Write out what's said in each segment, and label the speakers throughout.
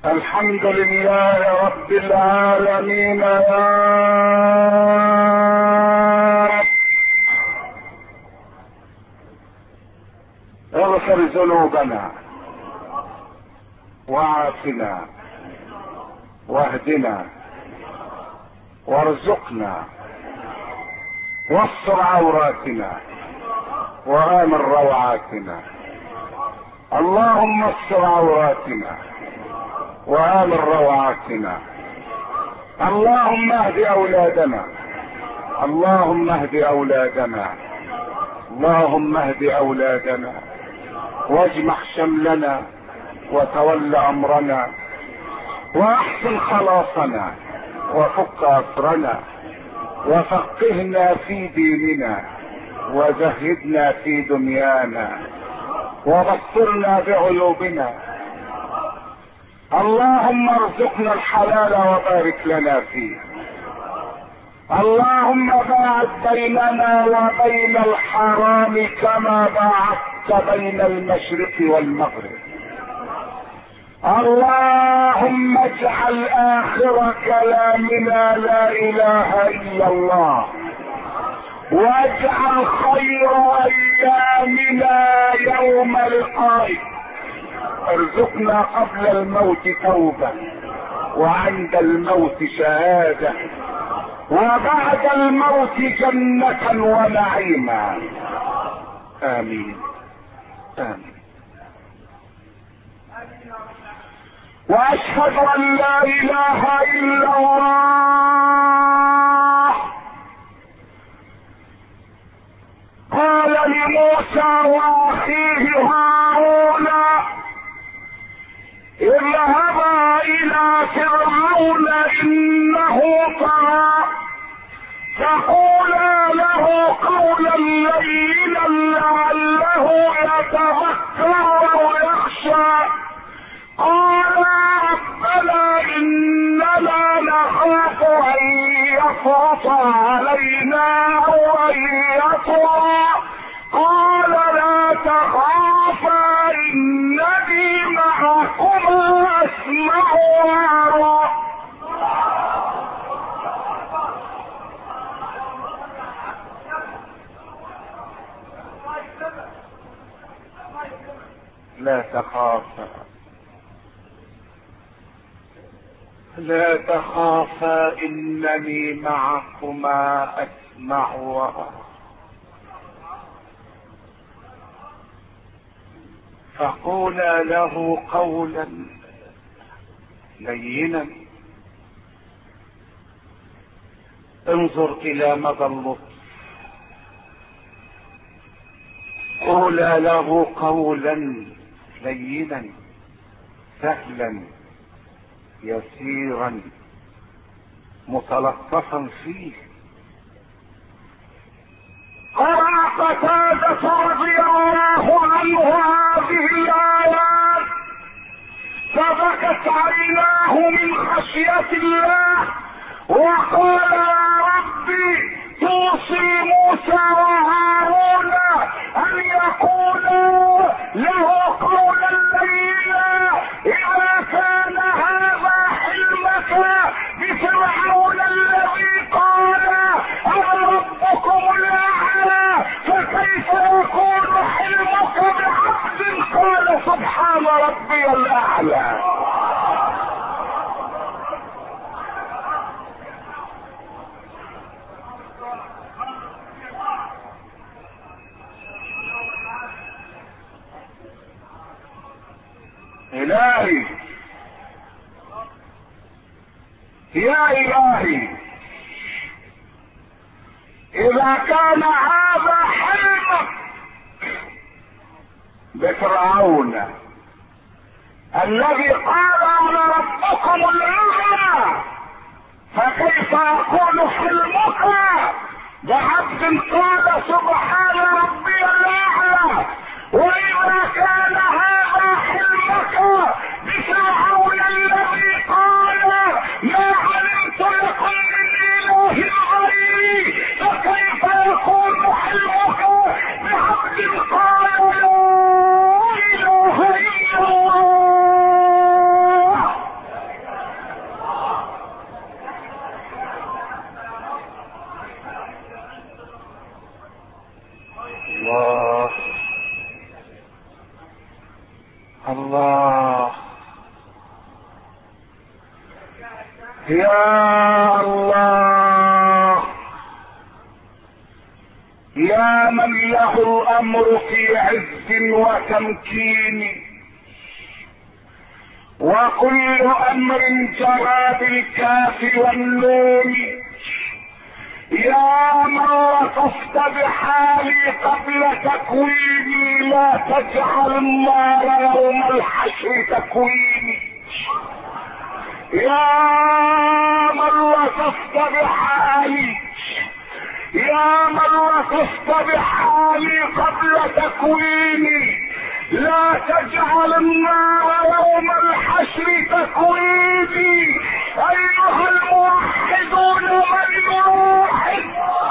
Speaker 1: الحمد لله رب العالمين يا رب. اغفر ذنوبنا وعافنا واهدنا وارزقنا واستر عوراتنا وآمن روعاتنا. اللهم استر عوراتنا وآمن روعاتنا. اللهم اهد اولادنا، اللهم اهد اولادنا، اللهم اهد اولادنا واجمع شملنا وتول امرنا واحسن خلاصنا وفك اسرنا وفقهنا في ديننا وزهدنا في دنيانا وبصرنا بعيوبنا. اللهم ارزقنا الحلال وبارك لنا فيه. اللهم باعد بيننا وبين الحرام كما باعدت بين المشرق والمغرب. اللهم اجعل اخر كلامنا لا اله الا الله، واجعل خير ايامنا يوم لقائك. ارزقنا قبل الموت توبة وعند الموت شهادة وبعد الموت جنة ونعيما. امين امين. واشهد ان لا اله الا الله. قال لموسى واخيه هارون اذهبا الى فرعون انه طغى فقولا له قولا لينا لعله يتذكر او يخشى. قال ربنا اننا نخاف ان يفرط علينا او ان يطغى. قال لا تخافا انني معكما اسمع وارى. لا تخافا لا تخافا انني معكما اسمع وارى. فقولا له قولا لينا. انظر الى مدى اللطف. قولا له قولا لينا سهلا يسيرا متلطفا فيه. قرأ قتادة رضي الله عنه هذه الآيات فبكت عيناه من خشية الله وقال يا ربي توصي موسى وهارون أن يقولوا له قولا لينا إذا كان هذا حلمك بفرعون الذي قال أنا ربكم الأعلى فكيف يكون حلمك بعبد قال سبحان ربي الأعلى. إلهي يا إلهي إذا كان هذا حلمك بفرعون الذي قال أنا ربكم الأعلى فكيف يكون حلمك بعبد قال سبحان ربي الأعلى. وإذا كان هذا حلمك بفرعون الذي قال ما علمت لكم من إله غيري فكيف يكون حلمك بعبد قال لا إله إلا الله. يا الله، يا من له الامر في عز وتمكين، وكل امر جرى بالكاف والنون. يا من لطفت بحالي قبل تكويني، لا تجعل النار يوم الحشر تكويني. يا من لطفت بحالي، يا من لطفت بحالي قبل تكويني، لا تجعل النار يوم الحشر تكويني. ايها الموحدون، من الواحد،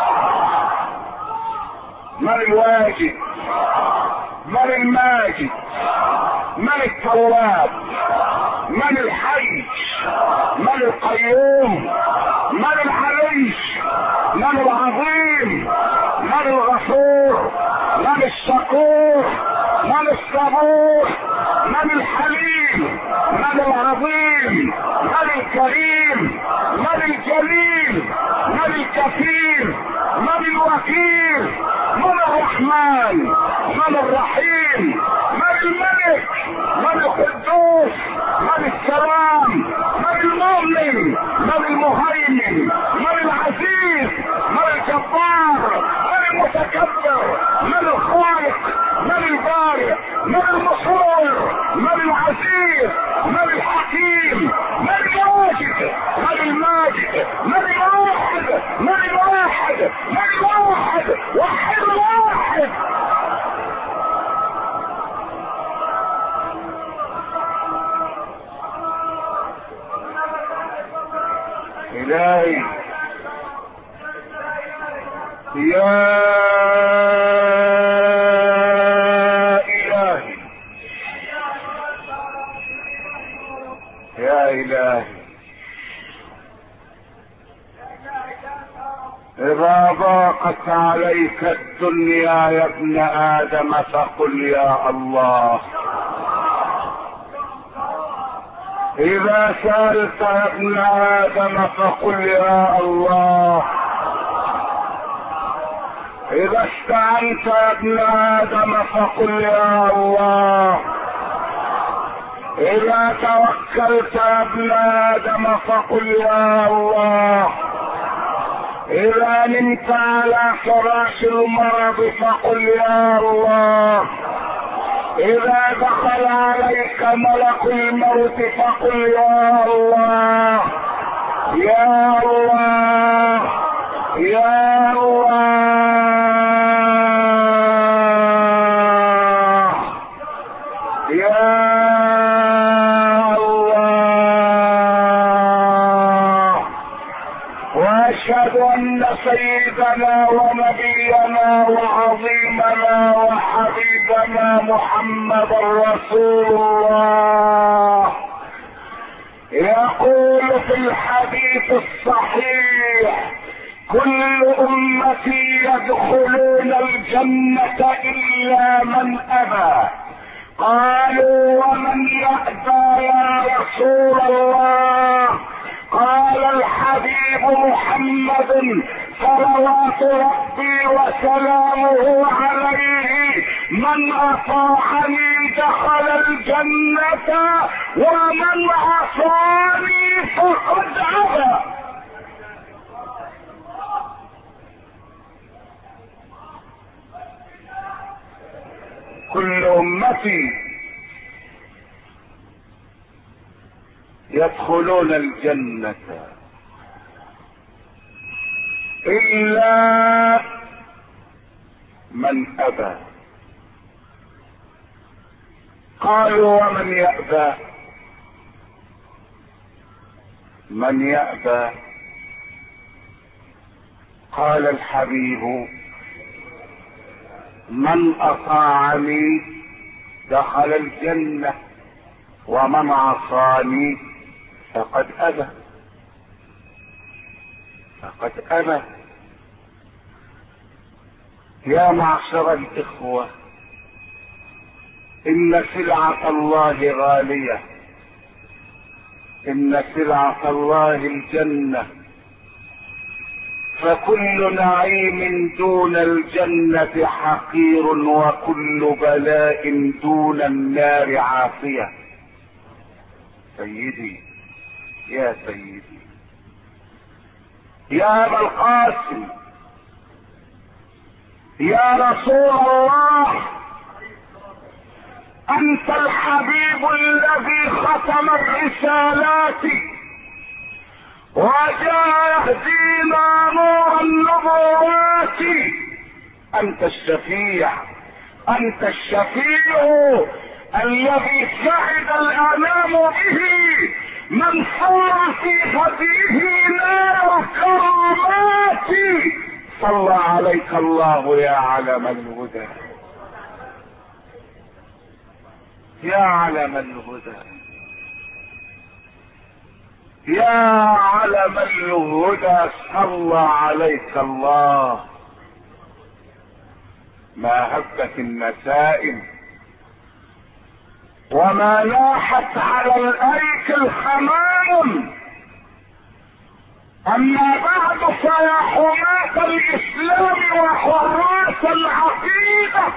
Speaker 1: من الواجد، من الماجد، من التواب، من الحي، من القيوم، من العلي، من العظيم، من الغفور، من الشكور، من الصبور، من الحليم، من العظيم، من الكريم، من الجليل، من الكفيل، من الوكيل، من الرحمن، من الرحيم، من الملك، من القدوس، من السلام، من المؤمن، من المهيمن، من العزيز، من الجبار، من المتكبر، من الخالق، من البارئ، من المصور، من العزيز، من الحكيم، من الواجد، من الماجد، من الواحد، من الواحد، من الواحد، وحد الواحد. إلهي يا إلهي، يا إلهي، إذا ضاقت عليك الدنيا يا ابن آدم فقل يا الله. إذا سألت يا ابن آدم فقل يا الله. إذا استعنت يا ابن آدم فقل يا الله. إذا توكلت يا ابن آدم فقل يا الله. إذا نمت على فراش المرض فقل يا الله. إذا دخل عليك ملك الموت فقل يا الله. يا الله، يا الله، يا الله. وأشهد أن سيدنا ونبينا وعظيمنا وحبيبنا محمد رسول الله يقول في الحديث الصحيح: كل أمتي يدخلون الجنة إلا من أبى. قالوا: ومن يأبى يا رسول الله؟ قال الحبيب محمد صلوات ربي وسلامه عليه: من أطاعني دخل الجنة ومن عصاني فقد أبى. كل أمتي يدخلون الجنة إلا من أبى. قالوا: ومن يأبى؟ من يأبى؟ قال الحبيب: من أطاعني دخل الجنة ومن عصاني فقد أبى. فقد أبى. يا معشر الإخوة، إن سلعة الله غالية، ان سلعة الله الجنة، فكل نعيم دون الجنة حقير، وكل بلاء دون النار عافية. سيدي يا سيدي يا ابا القاسم يا رسول الله، انت الحبيب الذي ختم الرسالات وجاء يهدينا نور النبوات. انت الشفيع، انت الشفيع الذي سعد الانام به، من صار في هديه نار الكرامات. صلى عليك الله يا علم الهدى، يا علم الهدى، يا علم الهدى، صلى عليك الله. ما هبت النسائم وما لاحت على الأيك الحمام. اما بعد فيا حماة الاسلام وحراس العقيدة،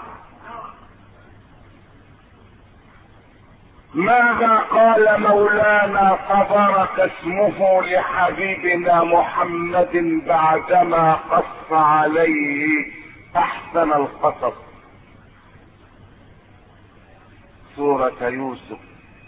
Speaker 1: ماذا قال مولانا تبارك اسمه لحبيبنا محمد بعدما قص عليه احسن القصص؟ سورة يوسف.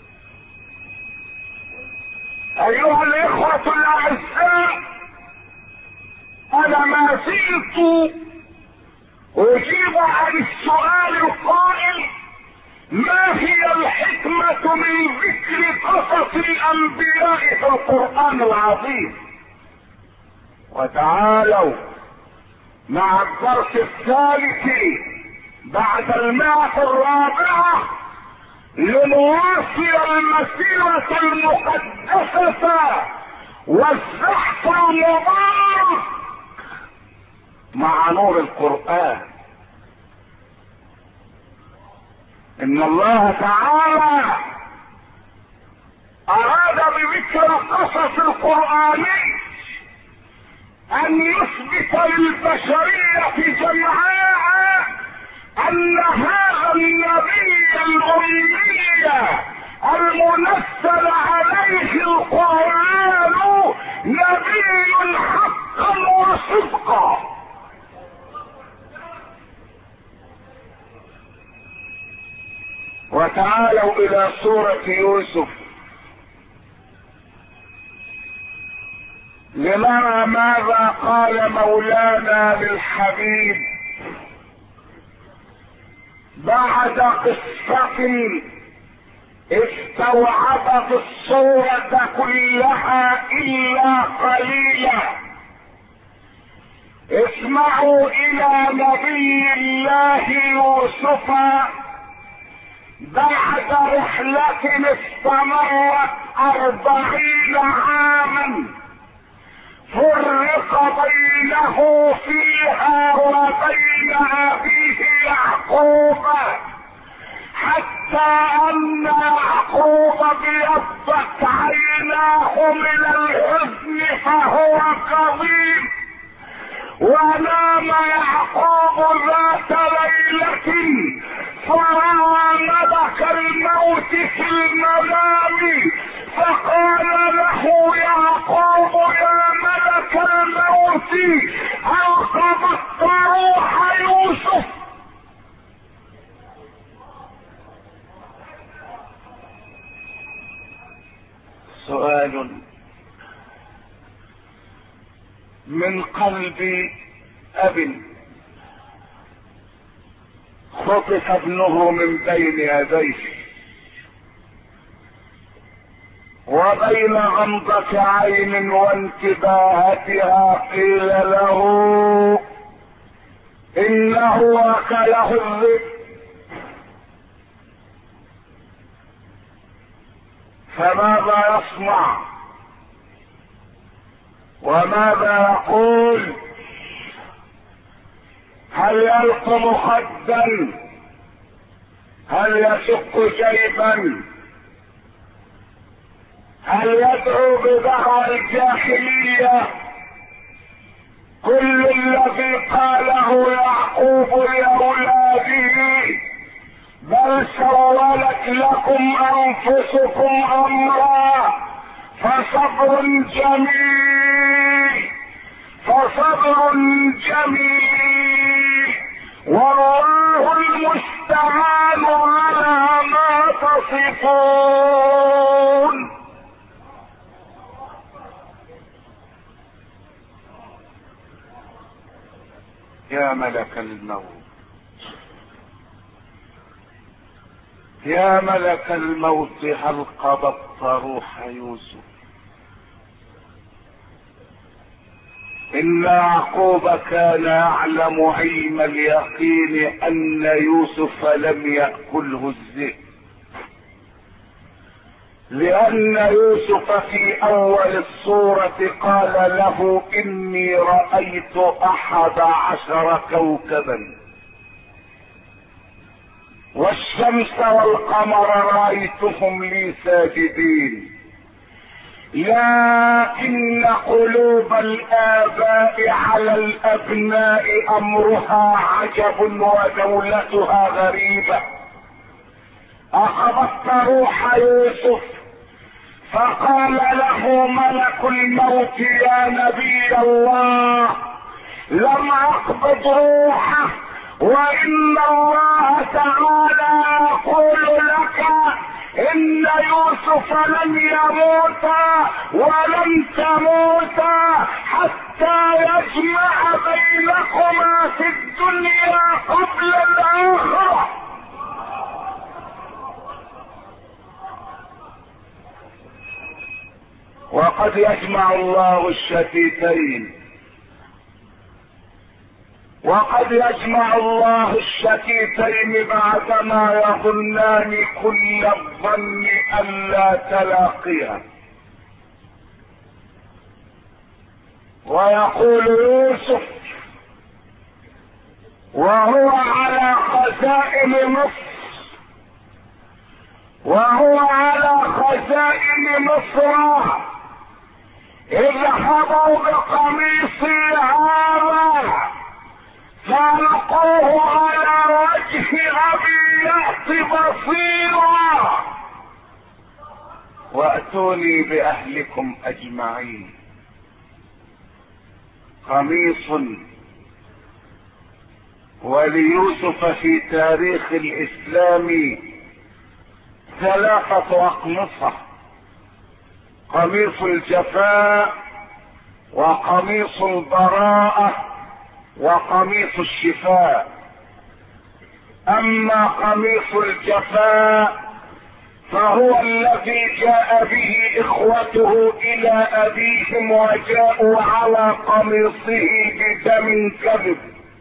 Speaker 1: ايها الاخوة الاعزاء، انا ما زلت اجيب عن السؤال القائل: ما هي الحكمة من ذكر قصص الانبياء في القرآن العظيم؟ وتعالوا مع الدرس الثالث بعد 104 لنواصل المسيرة المقدسة والزحف المبارك مع نور القرآن. ان الله تعالى اراد بذكر القصص القرآني ان يثبت للبشرية جمعاء ان هذا النبي الامي المنزل عليه القرآن نبي حقا وصدقا. وتعالوا الى سورة يوسف لنرى ماذا قال مولانا للحبيب بعد قصة استوعبت الصورة كلها الا قليلا. اسمعوا الى نبي الله يوسف بعد رحلة استمرت 40 عاما فرق بينه فيها وبين أبيه يعقوب، حتى أن يعقوب ابيضت عيناه من الحزن فهو كظيم. ونام يعقوب ذات ليلة فرأى ملك الموت في المنام فقال له يعقوب: يا ملك الموت، هل قبضت روح يوسف؟ سؤال من قلب اب خطف ابنه من بين يديه، وبين غمضة عين وانتباهتها قيل له انه اكله الذئب. فماذا يصنع وماذا يقول؟ هل يلقم خدا؟ هل يشق جيبا؟ بل يدعو بدعوى الجاهلية. كل الذي قاله يعقوب لأولاده بل سولت لكم أنفسكم أمرا فصبر جميل والله المستعان على ما تصفون. يا ملك الموت، يا ملك الموت، هل قبضت روح يوسف؟ إن يعقوب كان يعلم علم اليقين أن يوسف لم يأكله الذئب، لأن يوسف في أول السورة قال له إني رأيت 11 كوكبا والشمس والقمر رأيتهم لي ساجدين. لكن قلوب الآباء على الأبناء أمرها عجب ودولتها غريبة. أخذت روح يوسف فقال له ملك الموت يا نبي الله لم أقبض روحه، وإن الله تعالى يقول لك إن يوسف لن يموت ولن تموت حتى يجمع بينكما في الدنيا قبل الآخرة. وقد يجمع الله الشتيتين، وقد يجمع الله الشتيتين بعدما يظنان كل الظن ألا تلاقيها. ويقول يوسف وهو على خزائن مصر، اذهبوا بقميصي هذا فألقوه على وجه أبي يأت بصيرا وأتوني بأهلكم أجمعين. قميص وليوسف في تاريخ الإسلام 3 أقمصة: قميص الجفاء، وقميص البراءة، وقميص الشفاء. أما قميص الجفاء فهو الذي جاء به إخوته إلى أبيهم وجاءوا على قميصه بدم كذب.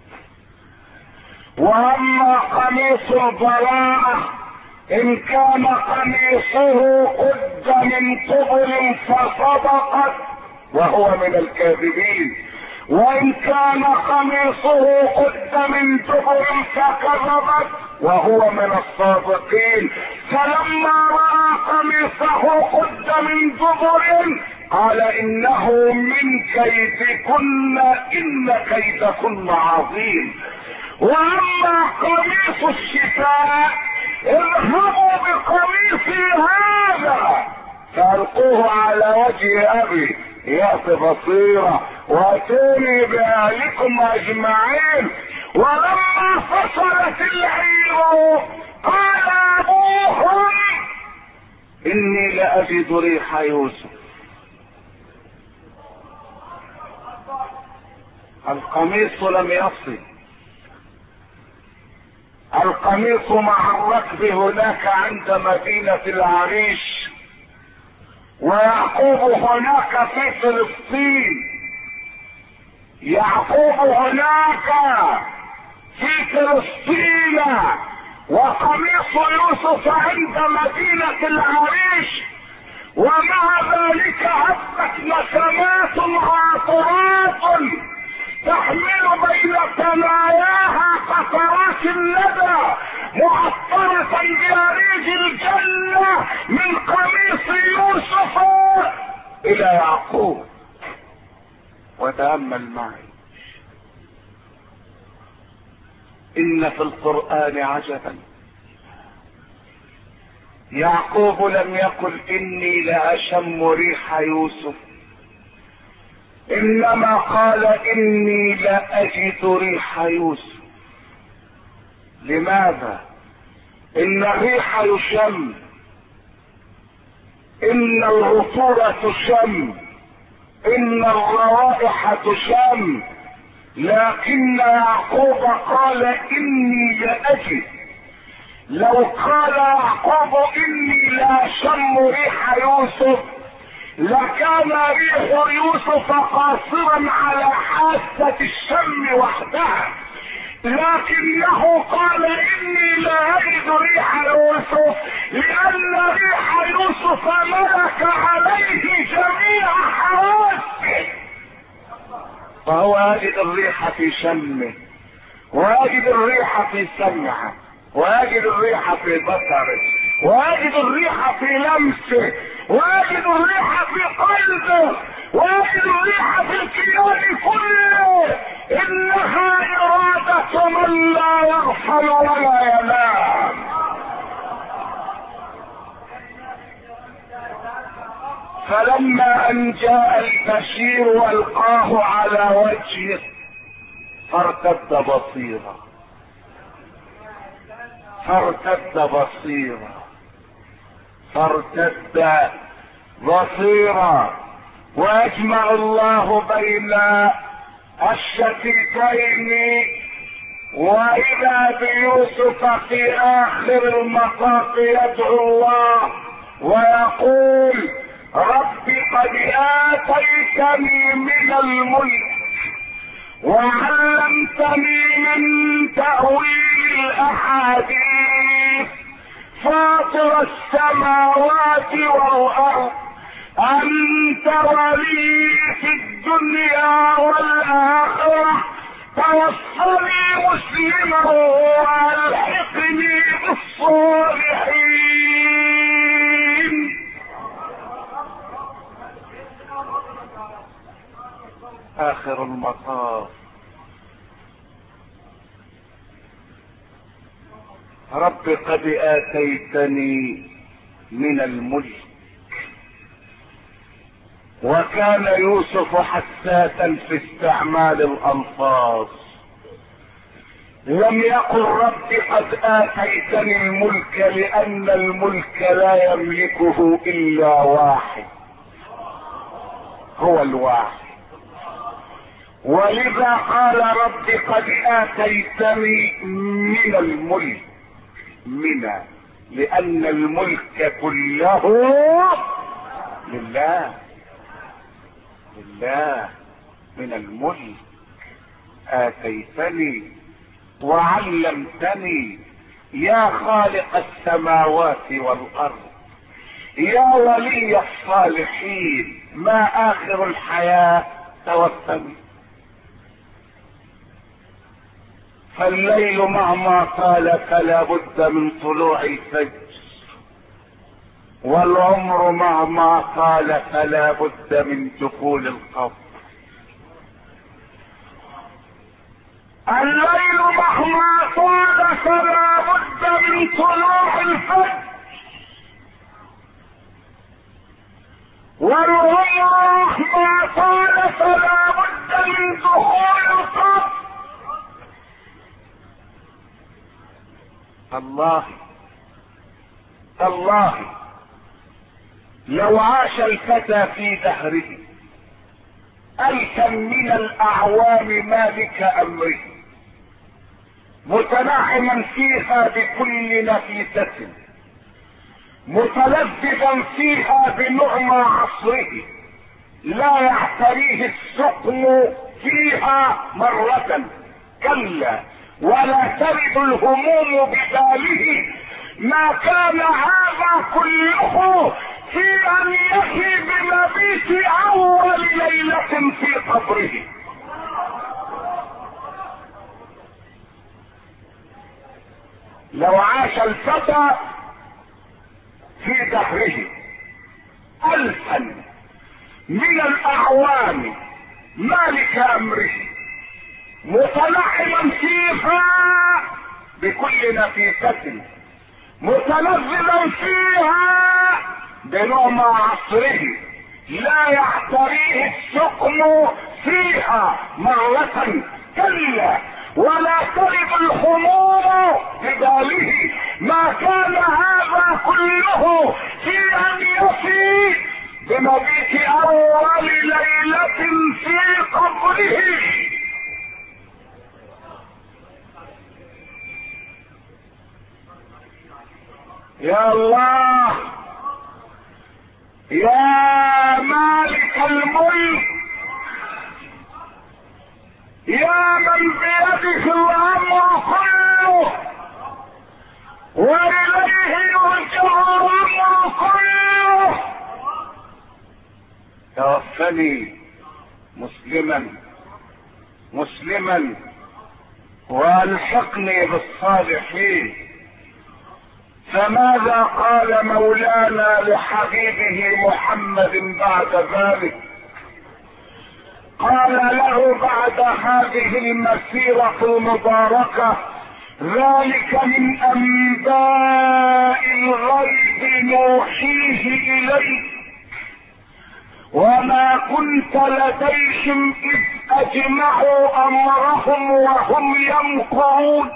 Speaker 1: وأما قميص البراءة إن كان قميصه قد من قبل فصدقت وهو من الكاذبين، وإن كان قميصه قد من دبر فكذبت وهو من الصادقين. فلما رأى قميصه قد من دبر قال إنه من كيدكن إن كيدكن عظيم. وأما قميص الشفاء اذهبوا بقميصي هذا فألقوه على وجه أبي يأت بصيرة وأتوني بأهلكم أجمعين. ولما فصلت العير قال أبوهم إني لأجد ريح يوسف. القميص لم يصل، القميص مع الركب هناك عند مدينة العريش، ويعقوب هناك في فلسطين. يعقوب هناك في فلسطين وقميص يوسف عند مدينة العريش، ومع ذلك هبت نسمات عاطرات تحمل بين ثناياها قطرات الندى معطرة بأريج الجنة من قميص يوسف الى يعقوب. وتأمل معي ان في القرآن عجبا. يعقوب لم يقل اني لاشم ريح يوسف، انما قال اني لاجد ريح يوسف. لماذا؟ ان الريح يشم، ان العطور تشم، ان الروائح تشم، لكن يعقوب قال اني لاجد. لو قال يعقوب اني لا اشم ريح يوسف لكان ريح يوسف قاصرا على حاسة الشم وحدها، لكنه قال اني لا اجد ريح يوسف لان ريح يوسف ملك عليه جميع حواسه، فهو يجد الريح في شمه، ويجد الريح في سمعه، ويجد الريح في بصره، ويجد الريح في لمسه، ويجد الريح في قلبه، ويجد الريح في الكيان كله. انها ارادة من لا يغفل ولا ينام. فلما ان جاء البشير والقاه على وجهه فارتد بصيرا، فارتد بصيرا، فارتد بصيرا. واجمع الله بين الشتيتين، واذا بيوسف في اخر المطاف يدعو الله ويقول رب قد اتيتني من الملك وعلمتني من تأويل الاحاديث فاطر السماوات والارض انت ولي في الدنيا والاخره توفني مسلما والحقني بالصالحين. اخر المطاف رب قد اتيتني من الملك. وكان يوسف حساسا في استعمال الالفاظ، لم يقل رب قد اتيتني الملك لان الملك لا يملكه الا واحد، هو الواحد. ولذا قال رب قد اتيتني من الملك، لان الملك كله لله، من الملك. اتيتني وعلمتني يا خالق السماوات والارض، يا ولي الصالحين، ما اخر الحياة توفني. فالليل مهما طال فلا بد من طلوع الفجر، والعمر مهما طال فلا بد من دخول القبر. الليل مهما طال فلا بد من طلوع الفجر، والعمر مهما طال فلا بد من دخول القبر. الله لو عاش الفتى في دهره 1000 من الاعوام مالك امره، متنعما فيها بكل نفيسة، متلذذا فيها بنعمى عصره، لا يعتريه السقم فيها مرة، كلا ولا ترد الهموم بباله، ما كان هذا كله في ان يحيي بمبيت اول ليلة في قبره. لو عاش الفتى في دهره 1000 من الاعوان مالك امره متنعما فيها بكل نفيسة، متلذذا فيها بنعم عصره، لا يعتريه السقم فيها مرة كلا، ولا ترد الخمور بباله. ما كان هذا كله في ان يفي بمبيت اول ليلة في قبره. يا الله يا مالك الملك، يا من بيده الامر كله واليه يرجع الامر كله، توفني مسلما والحقني بالصالحين. فماذا قال مولانا لحبيبه محمد بعد ذلك؟ قال له بعد هذه المسيرة المباركة: ذلك من انباء الغيب نوحيه اليك وما كنت لديهم اذ اجمعوا امرهم وهم يمكرون.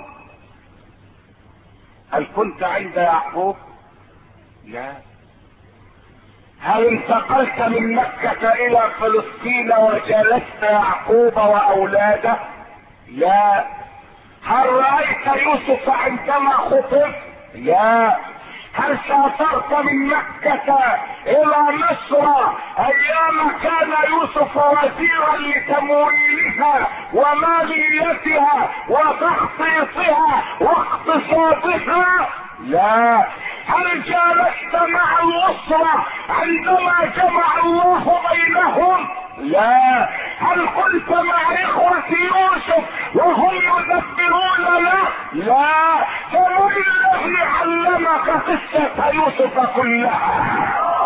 Speaker 1: هل كنت عند يعقوب؟ لا. هل انتقلت من مكة الى فلسطين وجلست يعقوب واولاده؟ لا. هل رأيت يوسف عندما خطب؟ لا. هل سافرت من مكة الى مصر ايام كان يوسف وزيرا لتمويلها وماليتها وتخطيطها واقتصادها؟ لا. هل جالست مع الاسرة عندما جمع الله بينهم؟ لا. هل كنت مع اخوة يوسف وهم يدبرون له؟ لا. فمن الذي علمك قصة يوسف كلها؟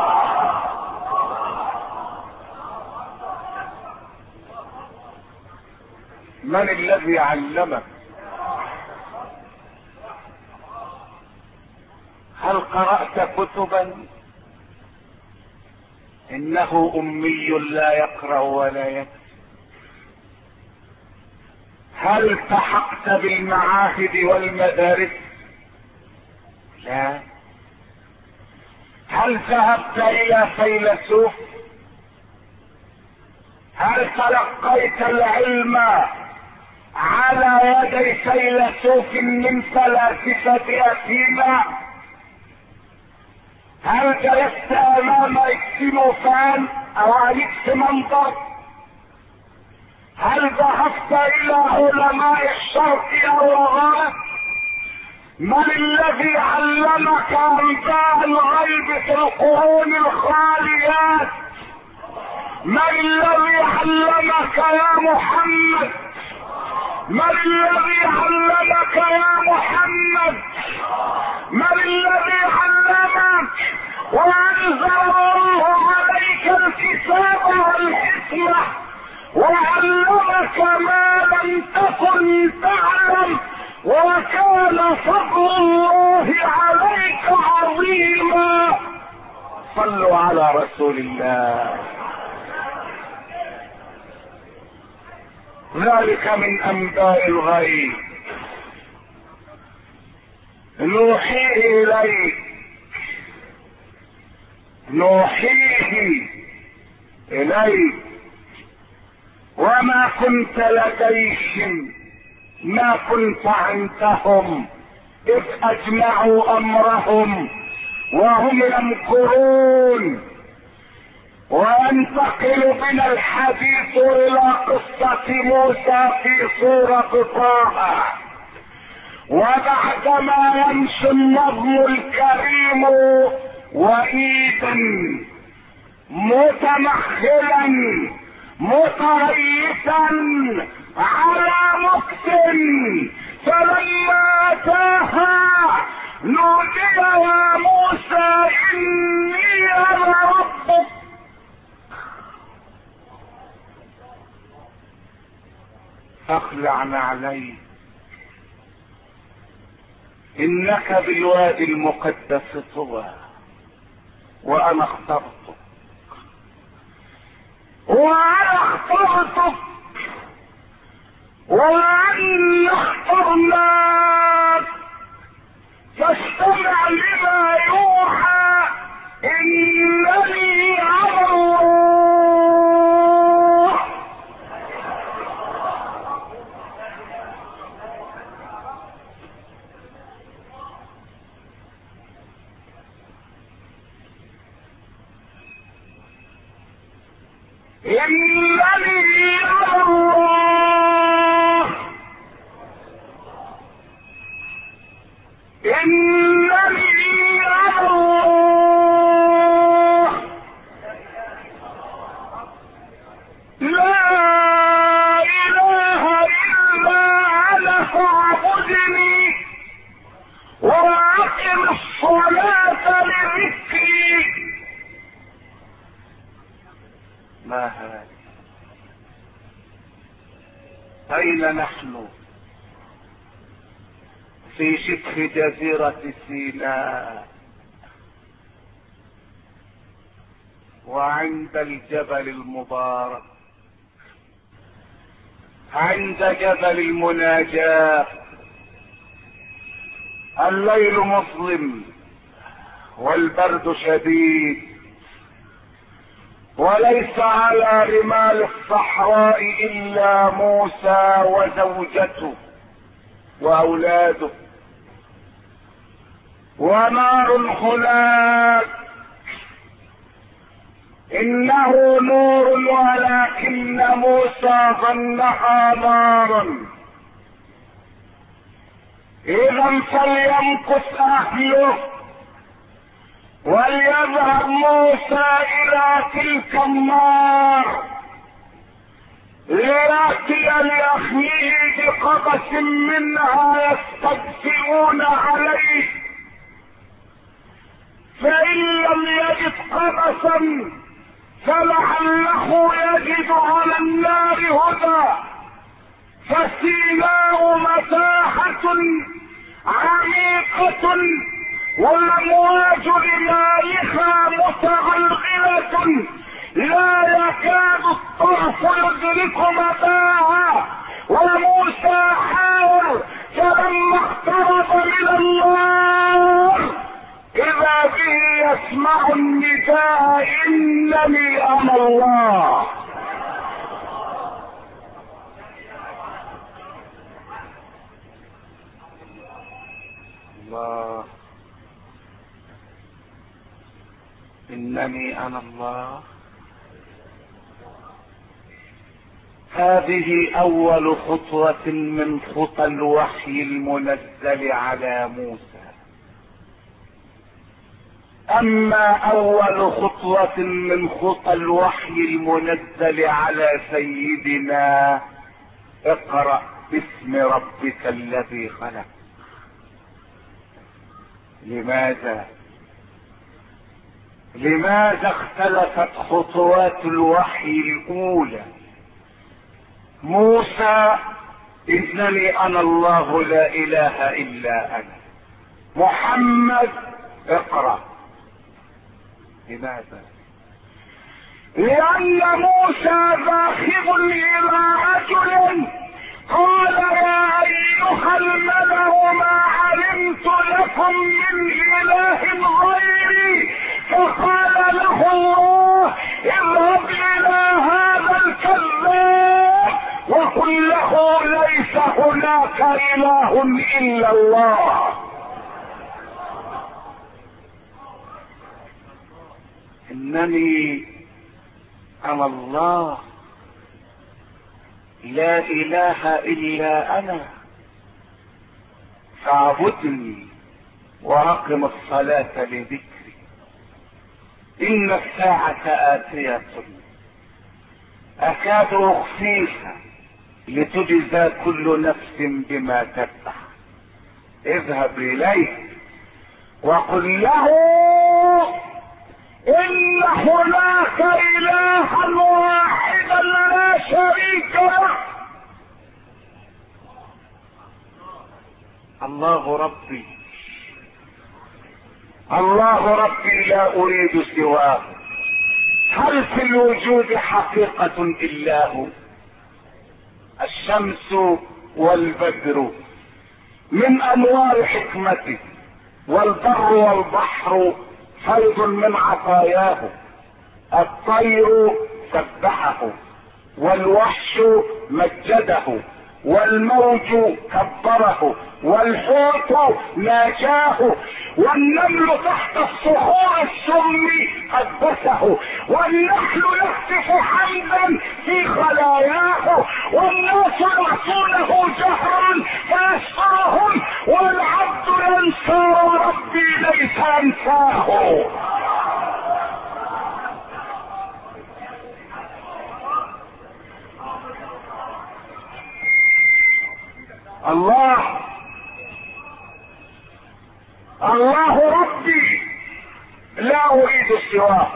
Speaker 1: من الذي علمك؟ هل قرأت كتبا؟ انه امي لا يقرأ ولا يكتب. هل التحقت بالمعاهد والمدارس؟ لا. هل ذهبت الى فيلسوف؟ هل تلقيت العلم على يدي فيلسوف من فلاسفة اثينا؟ هل جلست امام اكسينوفان او اكس منظر؟ هل ذهبت الى علماء الشرق او الغرب؟ من الذي علمك انباء الغيب في القرون الخاليات؟ من الذي علمك يا محمد؟ من الذي علمك يا محمد؟ من الذي علمك وانزل الله عليك الكتاب والحكمة وعلمك ما لم تكن تعلم وكان فضل الله عليك عظيما. صلوا على رسول الله. ذلك من انباء الغيب نوحيه اليك وما كنت لديهم، ما كنت عندهم اذ اجمعوا امرهم وهم يمكرون. وينتقل بنا الحديث الى قصة موسى في سورة طه. وبعدما يمشي النظم الكريم وإيدا متمخلا متريثا على مكت، فلما اتاها نودي يا موسى اني انا ربك. اخلع نعليك، انك بالوادي المقدس طوى، وانا اخترتك، ولن اخترناك، فاستمع لما يوحى، انني على الله. انني على الله، انني على الله، لا اله الا انا فاعبدني واقم الصلاة لذكري. ما هذا؟ اين نحن؟ في شبه جزيرة سيناء، وعند الجبل المبارك، عند جبل المناجاة. الليل مظلم والبرد شديد، وليس على رمال الصحراء الا موسى وزوجته واولاده، ونار هناك، انه نور ولكن موسى ظنها نارا. اذا فليمكث اهله، وليذهب موسى الى تلك النار لياتي لاخيه بقبس منها يستدفئون عليه، فان لم يجد قبسا فلعله يجد على النار هدى. فسيناء مساحة عميقة، والامواج لمالها متغلغلة، لا يكاد الطرف يدرك متاعها. وموسى حاول، فلما اقترب من النار اذا به يسمع النداء، انني انا الله. الله، انني انا الله. هذه اول خطوة من خطى الوحي المنزل على موسى. اما اول خطوة من خطى الوحي المنزل على سيدنا، اقرأ باسم ربك الذي خلق. لماذا اختلفت خطوات الوحي الاولى؟ موسى انني انا الله لا اله الا انا. محمد اقرأ. لماذا؟ لان موسى ذاهب الى رجل قال يا ايها الملأ ما علمت لكم من اله غيري، فقال له الله اذهب الى هذا الكذاب وقل له ليس هناك اله الا الله. انني انا الله لا اله الا انا، فاعبدني واقم الصلاة لذكري. ان الساعة اتية اكاد اخفيها لتجزى كل نفس بما تسعى. اذهب اليه وقل له ان هناك الها واحدا لا شريك له، الله ربي، الله ربي لا اريد سواه. هل في الوجود حقيقة الا هو؟ الشمس والبدر من انوار حكمته، والبر والبحر فيض من عطاياه، الطير سبحه، والوحش مجده، والموج كبره، والحوت ناجاه، والنمل تحت الصخور السم قدسه، والنحل يهتف حمدا في خلاياه، والناس يعصونه جهرا فيسترهم، والعبد ينسى وربي ليس انساه. الله الله ربي لا اريد سواه.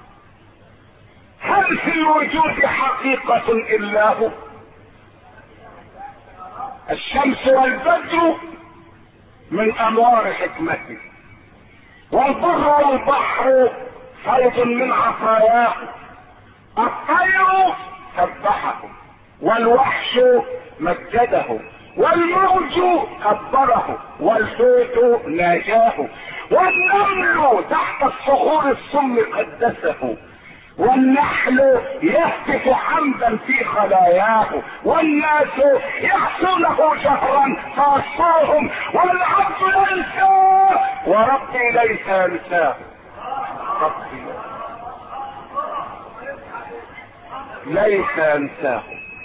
Speaker 1: هل في الوجود حقيقة الا هو؟ الشمس والبدر من انوار حكمته، والبر والبحر فيض من عطاياه، الطير سبحه، والوحش مجده، والموج كبره، والحوت ناجاه، والنمل تحت الصخور السم قدسه، والنحل يهتف حمدا في خلاياه، والناس يعصونه جهرا فاصفرهم، والعبد ينساه وربي ليس ينساه. ربي ليس ينساه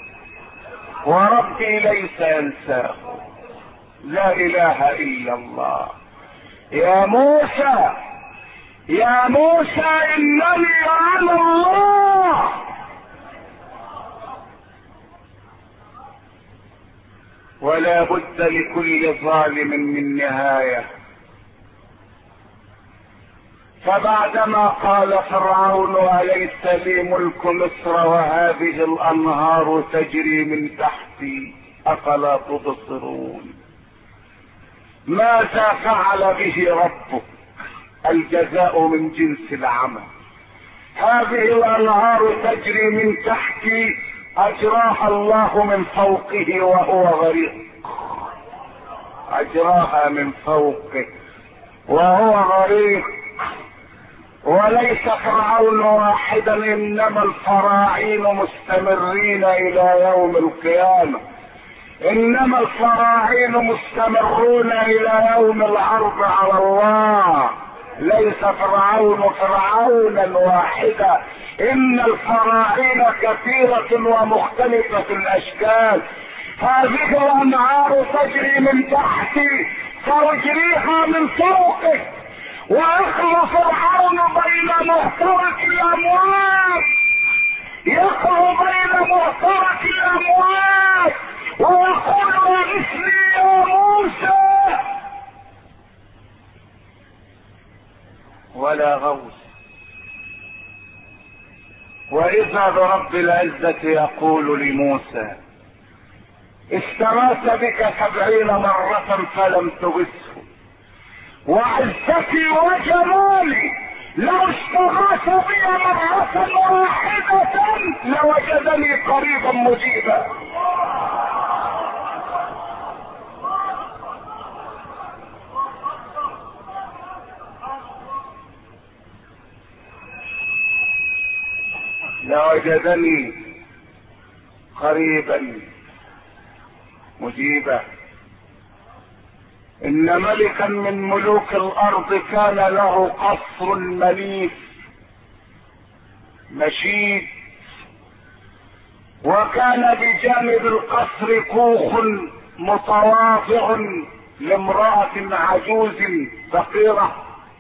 Speaker 1: وربي ليس ينساه. لا اله الا الله. يا موسى يا موسى انني انا الله. ولا بد لكل ظالم من نهايه. فبعدما قال فرعون اليس لي ملك مصر وهذه الانهار تجري من تحتي افلا تبصرون؟ ماذا فعل به ربك؟ الجزاء من جنس العمل. هذه الانهار تجري من تحتي اجراها الله من فوقه وهو غريق، اجراها من فوقه وهو غريق. وليس فرعون واحدا، انما الفراعين مستمرين الى يوم القيامة، انما الفراعين مستمرون الى يوم العرض على الله. ليس فرعون فرعونا واحدا، ان الفراعين كثيرة ومختلفة الاشكال. هذه الانهار تجري من تحتي فاجريها من فوقه، ويخلو فرعون بين مهترك الاموات، يخلو بين مهترك الاموات ويقول اغثني يا موسى، ولا غوث. واذا برب العزة يقول لموسى استغاث بك 70 مرة فلم تغثه، وعزتي وجلالي لو استغاث بي مرة واحدة لوجدني قريبا مجيبا. لوجدني قريبا مجيبا. ان ملكا من ملوك الارض كان له قصر مليك مشيد، وكان بجانب القصر كوخ متواضع لامرأة عجوز فقيرة.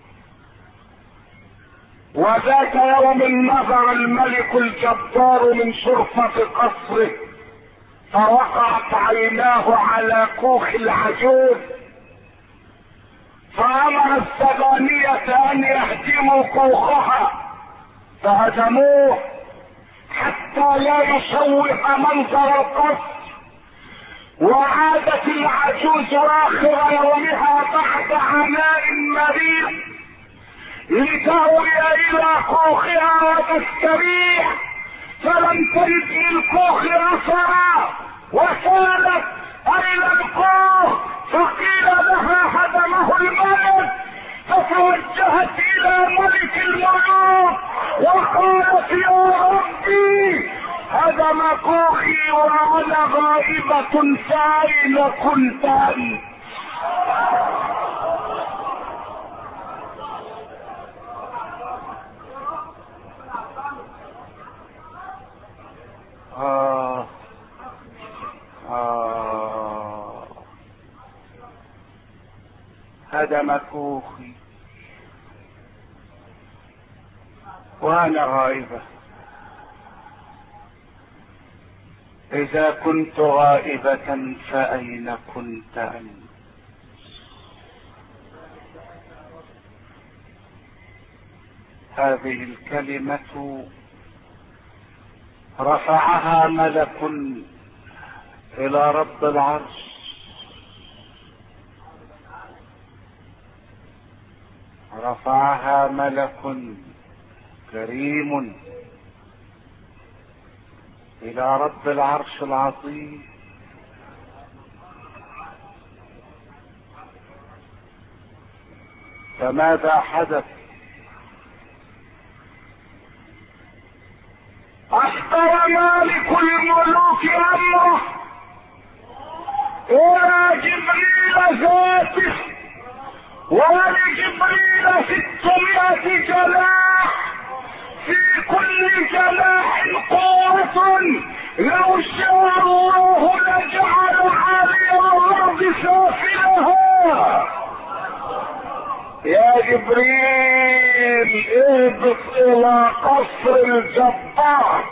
Speaker 1: وذات يوم نظر الملك الجبار من شرفة قصره فوقعت عيناه على كوخ العجوز، فامر السبانية ان يهدموا كوخها، فهدموه حتى لا يشوه منظر القصر. وعادت العجوز اخر يومها بعد عناء مريض لتأوي الى كوخها وتستريح، فلم تجد الكوخ اثرا وسالت الى الكوخ، فقيل لها هدمه الملك، فتوجهت الى ملك الملوك وقالت يا ربي هدم كوخي وانا غائبة فأين كنت انت؟ هدم كوخي وانا غائبة. اذا كنت غائبة فاين كنت انت؟ هذه الكلمة رفعها ملك الى رب العرش، رفعها ملك كريم الى رب العرش العظيم. فماذا حدث؟ احضر مالك الملوك امره الى جبريل ذاته، ولجبريل 600 جناح، في كل جناح قوة، لو شاء الله لجعل عالي الارض سافلها. يا جبريل اهبط الى قصر الجبار.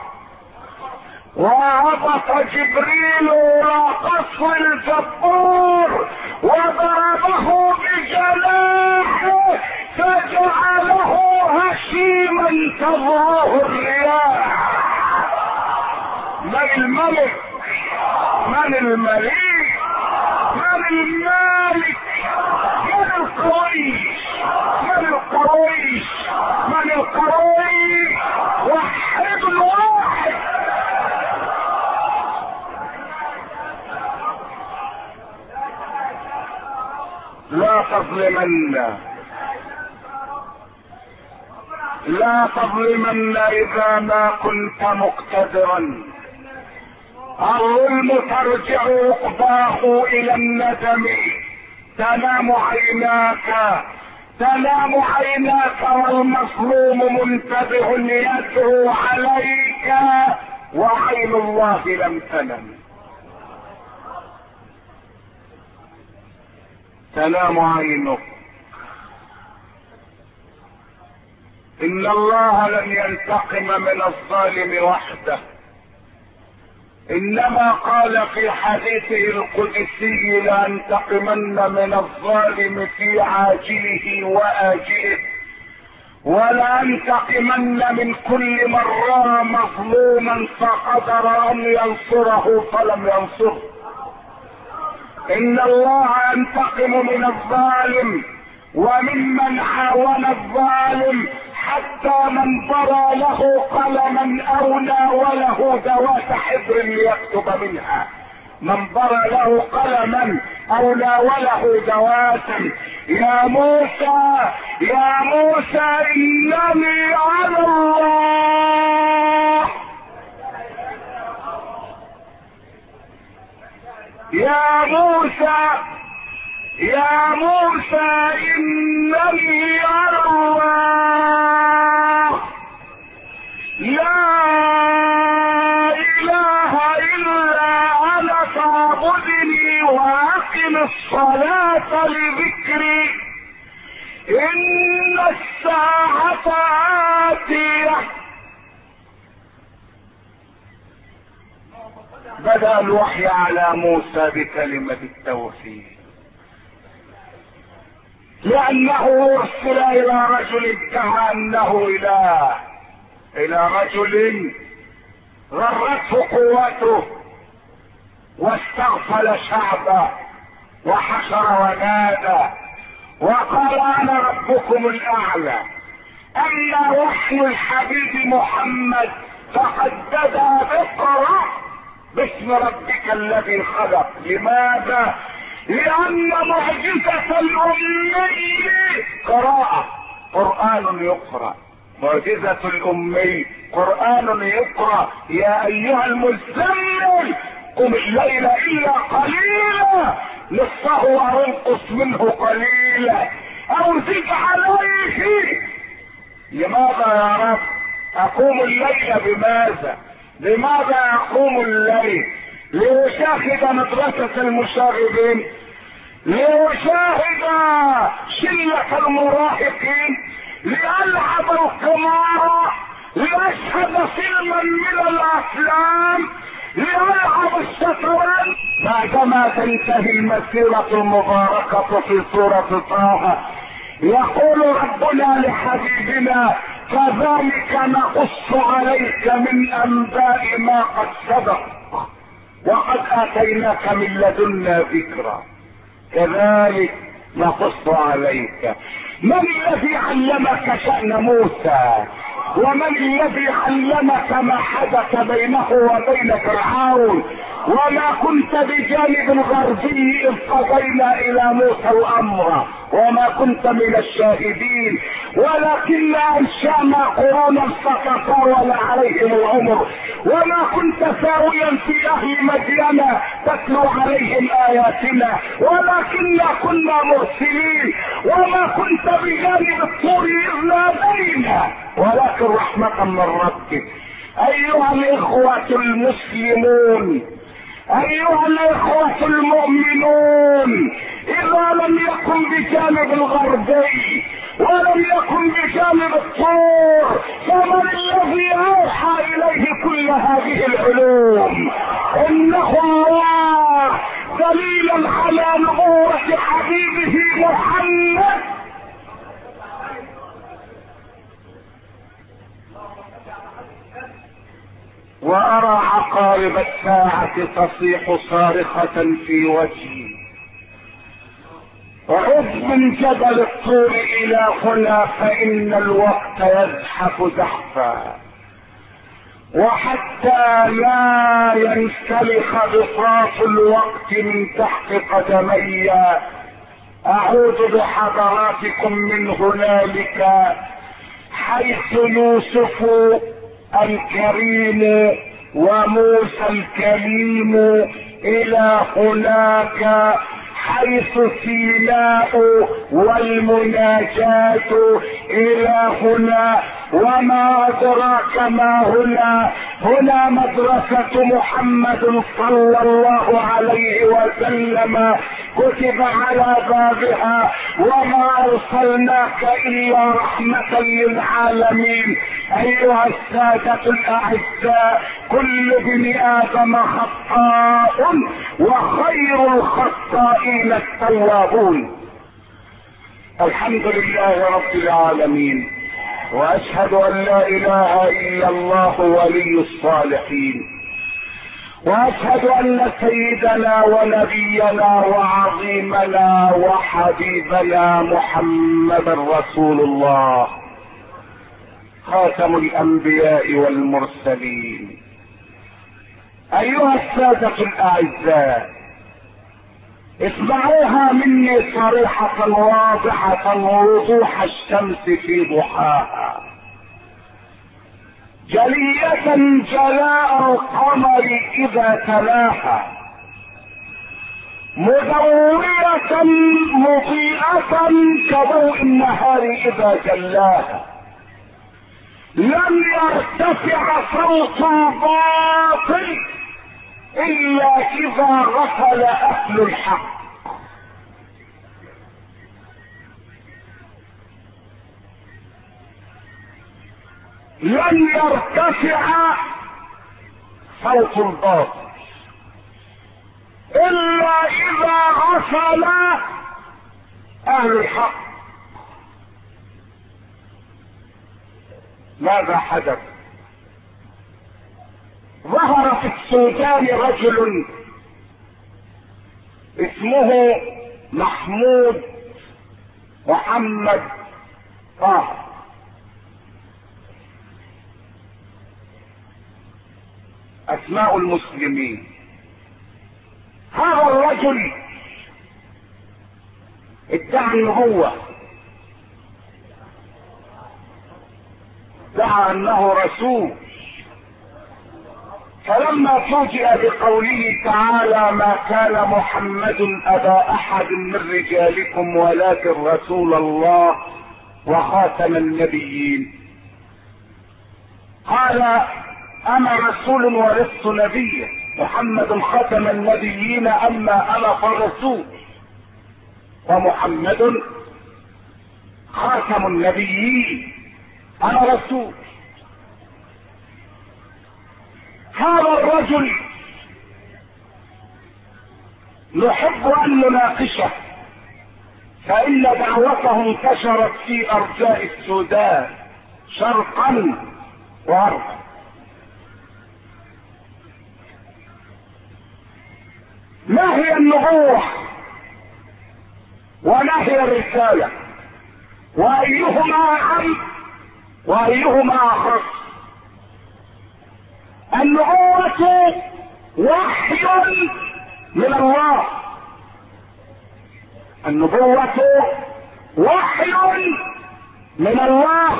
Speaker 1: وهبط جبريل الى قصر الجبار وضربه بجناحه فجعله هشيما تضربه الرياح. من الملك؟ من المليك؟ من المالك؟ من القريش؟ من القريش؟ من القريش؟ وحد الواحد. لا تظلمن، لا تظلمن اذا ما كنت مقتدرا. الظلم ترجع عقباه الى الندم. تنام عيناك، تنام عيناك والمظلوم منتبه يدعو عليك وعين الله لم تنم. تنام عينك. ان الله لن ينتقم من الظالم وحده، انما قال في حديثه القدسي لانتقمن من الظالم في عاجله واجله، ولانتقمن من كل من راى مظلوما فقدر ان ينصره فلم ينصره. ان الله ينتقم من الظالم وممن عاون الظالم، حتى من ضرى له قلما او ناوله ذوات حبر ليكتب منها. من ضرى له قلما او ناوله ذوات. يا موسى، يا موسى انني على الله. يا موسى، يا موسى انني على الله، لا اله الا انا فاعبدني واقم الصلاة لذكري ان الساعة آتية. بدأ الوحي على موسى بكلمة التوحيد، لأنه أرسل إلى رجل ادعى أنه إله، إلى رجل غرته قوته واستغفل شعبه وحشر ونادى وقال انا ربكم الاعلى. اما وحي الحبيب محمد فقد بدا اقرأ باسم ربك الذي خلق. لماذا؟ لان معجزة الامي قراءة، قرآن يقرأ. معجزة الامي قرآن يقرأ. يا ايها المزمل قم الليل الا قليلا نصفه او انقص منه قليلا او زد عليه. لماذا يا رب اقوم الليل؟ بماذا؟ لماذا اقوم الليل؟ لأشاهد مدرسة المشاغبين، لأشاهد شلة المراهقين، لألعب القمار، لأشهد فيلما من الأفلام، لألعب الشطرنج. بعدما تنتهي المسيرة المباركة في سورة طه يقول ربنا لحبيبنا كذلك نقص عليك من أنباء ما قد سبق وقد اتيناك من لدنا ذكرا. كذلك نقص عليك. من الذي علمك شأن موسى؟ ومن الذي علمك ما حدث بينه وبين فرعون؟ وما كنت بجانب الغربي اذ قضينا الى موسى الامر وما كنت من الشاهدين ولكن انشانا قرونا فتطاول عليهم العمر وما كنت ساويا في اهل مدين تتلو عليهم اياتنا ولكننا كنا مرسلين وما كنت بجانب الطور اذ نادينا ولكن رحمة من ربك. ايها الاخوة المسلمون، ايها الاخوة المؤمنون، اذا لم يكن بجانب الغربي ولم يكن بجانب الطور فمن الذي اوحى اليه كل هذه العلوم؟ انه الله دليلا على نبوة حبيبه محمد. وارى عقارب الساعة تصيح صارخة في وجهي. عد من جبل الطور الى هنا فان الوقت يزحف زحفا وحتى لا ينسلخ بساط الوقت من تحت قدمي اعود بحضراتكم من هنالك حيث يوسف الكريم وموسى الكريم الى هناك حيث سيناء والمناجاة الى هنا. وما ادراك ما هنا؟ هنا مدرسة محمد صلى الله عليه وسلم كتب على بابها وما ارسلناك الا رحمة للعالمين. ايها السادة الاعزاء، كل ابن ادم خطاء وخير الخطائين التوابون. الحمد لله رب العالمين واشهد ان لا اله الا الله ولي الصالحين واشهد ان سيدنا ونبينا وعظيمنا وحبيبنا محمد رسول الله خاتم الانبياء والمرسلين. ايها السادة الاعزاء، اسمعوها مني صريحة واضحة ووضوح الشمس في ضحاها، جلية جلاء القمر اذا تلاها، مضوية مضيئة كضوء النهار اذا جلاها. لم يرتفع صوت باطل الا اذا غفل اهل الحق. لن يرتفع صوت الباطل الا اذا غفل اهل الحق. ماذا حدث؟ ظهر في السودان رجل اسمه محمود محمد طه. اسماء المسلمين. هذا الرجل ادعى النبوة، ادعى انه رسول، فلما فوجئ بقوله تعالى ما كان محمد ابا احد من رجالكم ولكن رسول الله وخاتم النبيين، قال انا رسول ولست نبيا، محمد ختم النبيين اما انا فرسول، ومحمد خاتم النبيين، انا رسول. هذا الرجل نحب ان نناقشه، فان دعوته انتشرت في ارجاء السودان شرقا وغربا. ما هي النبوة وما هي الرسالة، وايهما اهم وايهما اخص؟ النبوة وحي من الله، النبوة وحي من الله،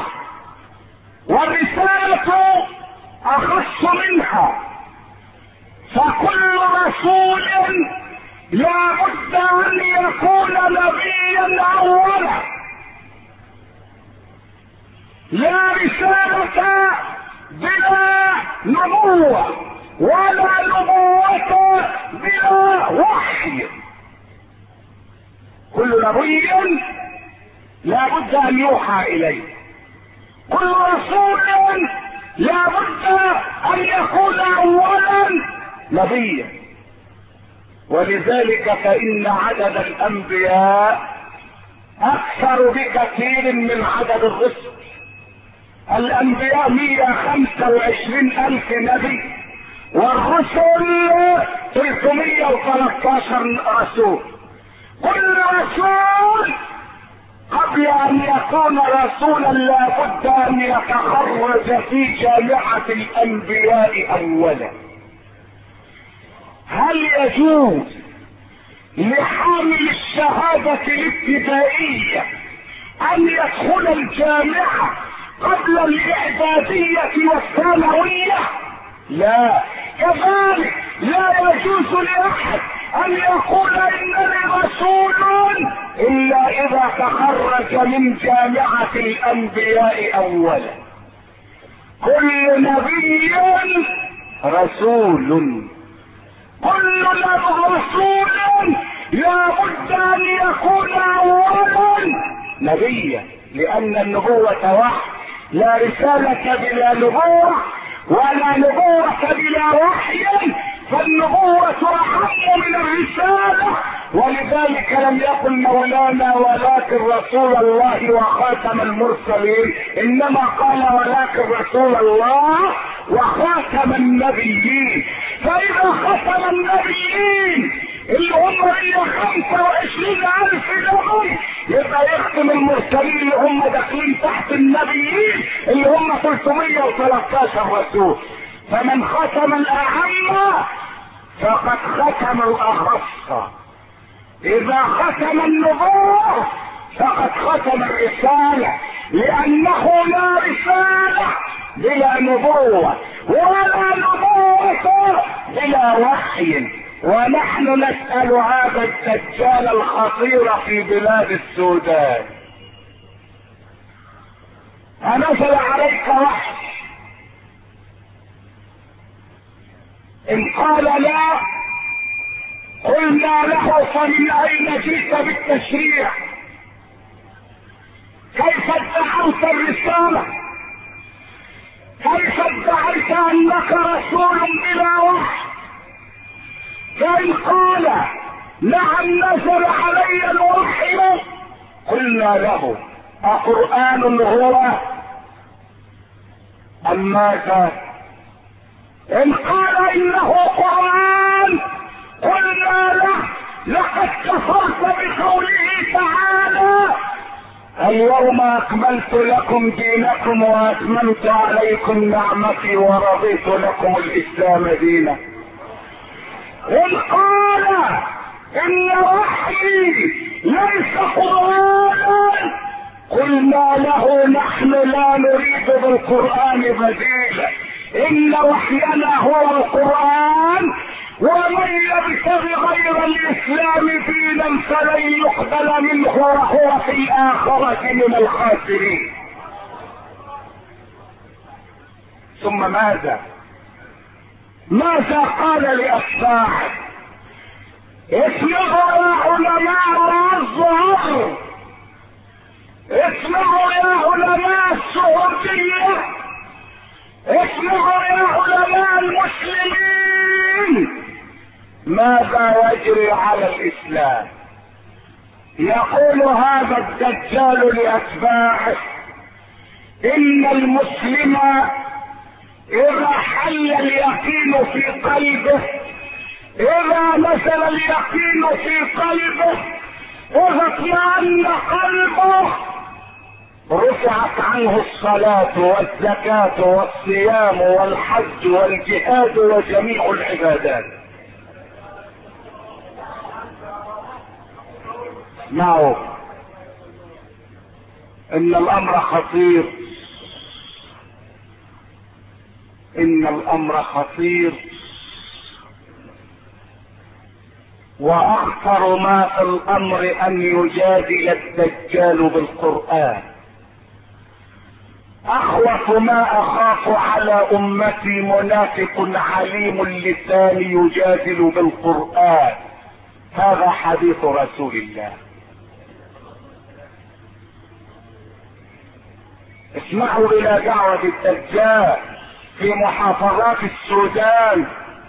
Speaker 1: والرسالة اخص منها، فكل رسول لا بد ان يكون نبيا اولا. لا رسالة بلا نبوة، ولا نبوة بلا وحي. كل نبي لا بد ان يوحى اليه، كل رسول لا بد ان يكون اولا نبيا. ولذلك فان عدد الانبياء اكثر بكثير من عدد الرسل. الانبياء 125,000 نبي، والرسل 313 رسول. كل رسول قبل ان يكون رسولا لا بد ان يتخرج في جامعة الانبياء اولا. هل يجوز لحامل الشهادة الابتدائية ان يدخل الجامعة قبل الاعدادية والثانوية؟ لا. كذلك لا يجوز لاحد ان يقول انني رسول الا اذا تخرج من جامعة الانبياء اولا. كل نبي رسول، كل رسول لا بد ان يكون اولا نبيا، لان النبوة وحي. لا رسالة بلا نبوة، ولا نبوة بلا وحي، فالنبوة اهم من الرسالة. ولذلك لم يقل مولانا ولكن رسول الله وخاتم المرسلين، انما قال ولكن رسول الله وخاتم النبيين. فاذا ختم النبيين اللي هم 125,000 نبي، يبقى يختم المرسلين اللي هم داخلين تحت النبيين اللي هم 313 رسول. فمن ختم الاعم فقد ختم الاخص. اذا ختم النبوة فقد ختم الرسالة، لانه لا رسالة بلا نبوة، ولا نبوة بلا وحي. ونحن نسأل هذا الدجال الخطير في بلاد السودان: أنزل عليك وحي؟ إن قال لا، قلنا له فمن أين جئت بالتشريع؟ كيف ادعوت الرسالة؟ كيف ادعيت أنك رسول بلا وحي؟ فإن قال نعم نزل علي الوحي، قلنا له أقرآن هو أم ماذا؟ إن قال إنه قرآن، قلنا له لقد كفرت بقوله تعالى اليوم اكملت لكم دينكم واتممت عليكم نعمتي ورضيت لكم الاسلام دينا. إن قال ان وحيي ليس قرآنا قلنا له نحن لا نريد بالقرآن بديلا، ان وحينا هو القرآن، ومن يبتغي غير الاسلام دينا فلن يقبل منه وهو في الاخرة من الخاسرين. ثم ماذا قال لأتباعه؟ اسمعوا يا علماء الظهر، اسمعوا يا علماء السعودية، اسمعوا يا علماء المسلمين، ماذا يجري على الاسلام. يقول هذا الدجال لاتباعه ان المسلم اذا حل اليقين في قلبه، اذا نزل اليقين في قلبه، اذا اطمأن قلبه، رفعت عنه الصلاة والزكاة والصيام والحج والجهاد وجميع العبادات. اسمعوا ان الامر خطير، ان الامر خطير، واخطر ما في الامر ان يجادل الدجال بالقرآن. اخوف ما اخاف على امتي منافق عليم اللسان يجادل بالقرآن. هذا حديث رسول الله. اسمعوا الى دعوة الدجال في محافظات السودان.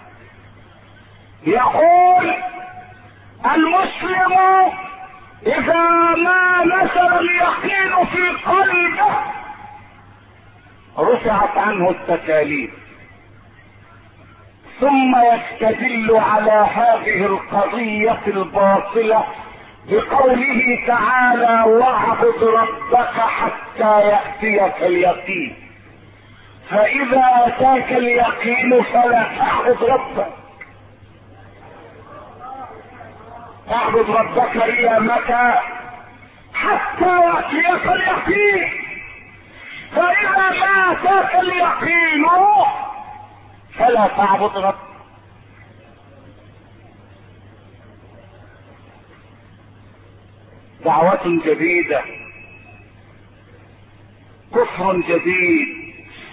Speaker 1: يقول المسلم اذا ما نزل اليقين في قلبه رفعت عنه التكاليف. ثم يستدل على هذه القضية الباطلة بقوله تعالى واعبد ربك حتى يأتيك اليقين. فإذا أتاك اليقين فلا تعبد ربك. اعبد ربك إلى متى؟ حتى يأتيك اليقين. فإذا ما أتاك اليقين فلا تعبد ربك. دعوة جديدة، كفر جديد.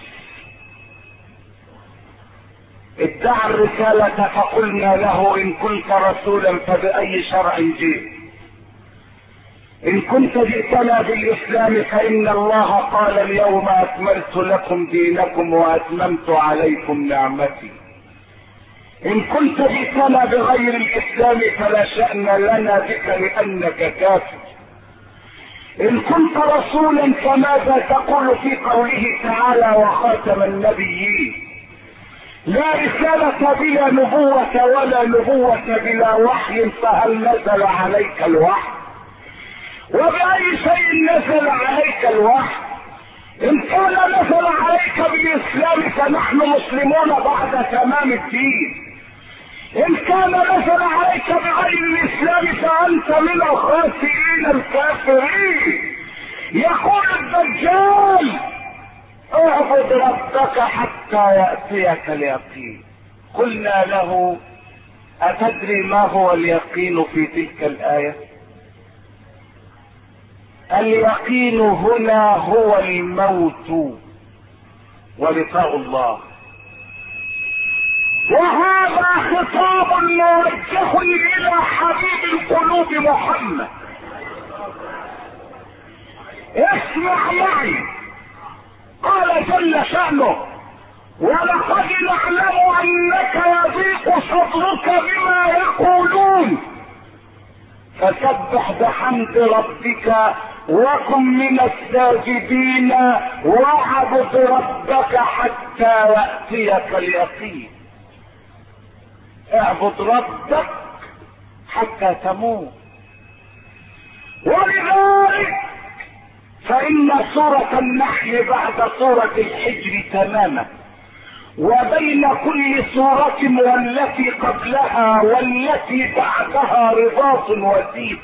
Speaker 1: ادعى الرسالة فقلنا له ان كنت رسولا فبأي شرع جئت؟ ان كنت جئتنا بالاسلام فان الله قال اليوم اكملت لكم دينكم واتممت عليكم نعمتي. ان كنت جئتنا بغير الاسلام فلا شأن لنا بك لانك كافر. ان كنت رسولا فماذا تقول في قوله تعالى وخاتم النبيين؟ لا رسالة بلا نبوة ولا نبوة بلا وحي، فهل نزل عليك الوحي؟ وبأي شيء نزل عليك الوحي؟ ان كان نزل عليك بالاسلام فنحن مسلمون بعد تمام الدين. ان كان نزل عليك بغير الاسلام فانت من الخاسرين الكافرين. يقول الدجال اعبد ربك حتى يأتيك اليقين. قلنا له اتدري ما هو اليقين في تلك الآية؟ اليقين هنا هو الموت ولقاء الله. وهذا خطاب موجه الى حبيب القلوب محمد. اسمع معي، قال جل شأنه ولقد نعلم انك يضيق صدرك بما يقولون فسبح بحمد ربك وكن من الساجدين واعبد ربك حتى يأتيك اليقين. اعبد ربك حتى تموت. ولذلك فإن سورة النحل بعد سورة الحجر تماما، وبين كل سورة والتي قبلها والتي بعدها رباط وثيق.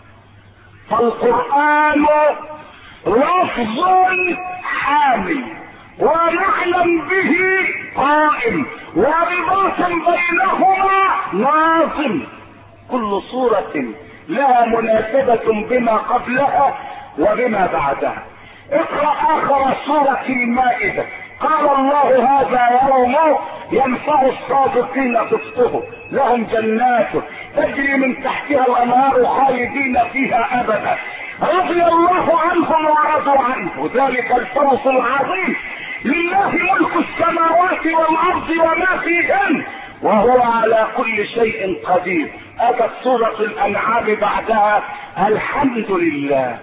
Speaker 1: فالقرآن لفظ حامل ونعلم به قائم، ورباط بينهما ناظم. كل سورة لها مناسبة بما قبلها وبما بعدها. اقرأ آخر سورة المائدة، قال الله هذا يوم ينفع الصادقين صدقهم، لهم جنات تجري من تحتها الانهار خالدين فيها ابدا، رضي الله عنهم ورضوا عنه، ذلك الفوز العظيم. لله ملك السماوات والارض وما فيهن وهو على كل شيء قدير. اتت سورة الانعام بعدها الحمد لله،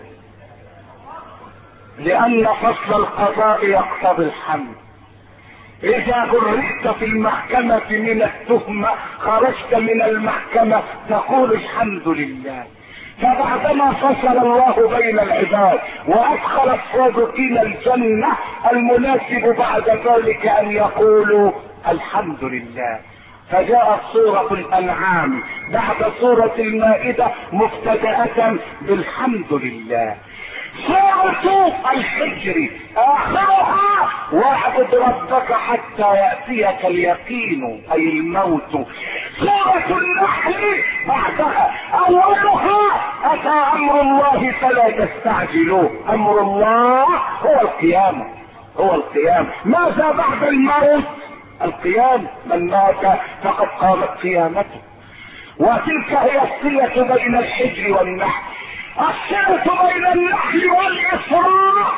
Speaker 1: لان فصل القضاء يقتضي الحمد. اذا برئت في المحكمة من التهمة خرجت من المحكمة تقول الحمد لله. فبعدما فصل الله بين العباد وادخل الصادقين الجنة، المناسب بعد ذلك ان يقولوا الحمد لله. فجاءت سورة الانعام بعد سورة المائدة مبتدأة بالحمد لله. سورة الحجر اخرها واعبد ربك حتى يأتيك اليقين اي الموت. سورة النحل بعدها اولها اتى امر الله فلا تستعجلوه. امر الله هو القيامة، هو القيامة. ماذا بعد الموت؟ القيامة. من مات فقد قامت قيامته. وتلك هي الصلة بين الحجر والنحل. الصلة بين النحل والإسراء.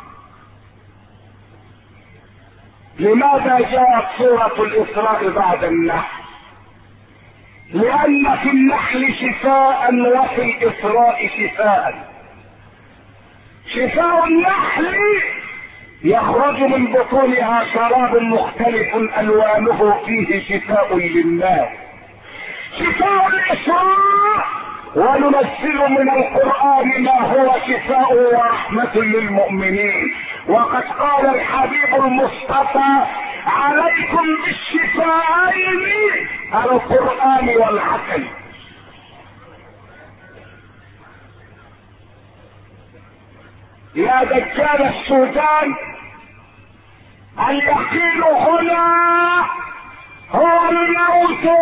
Speaker 1: لماذا جاءت سورة الإسراء بعد النحل؟ لأن في النحل شفاء وفي الإسراء شفاء. شفاء النحل يخرج من بطونها شراب مختلف ألوانه فيه شفاء للناس. شفاء الإسراء وننزل من القرآن ما هو شفاء ورحمة للمؤمنين. وقد قال الحبيب المصطفى عليكم بالشفاءين القرآن والعقل. يا دجال السودان، اليقين هنا هو الموت،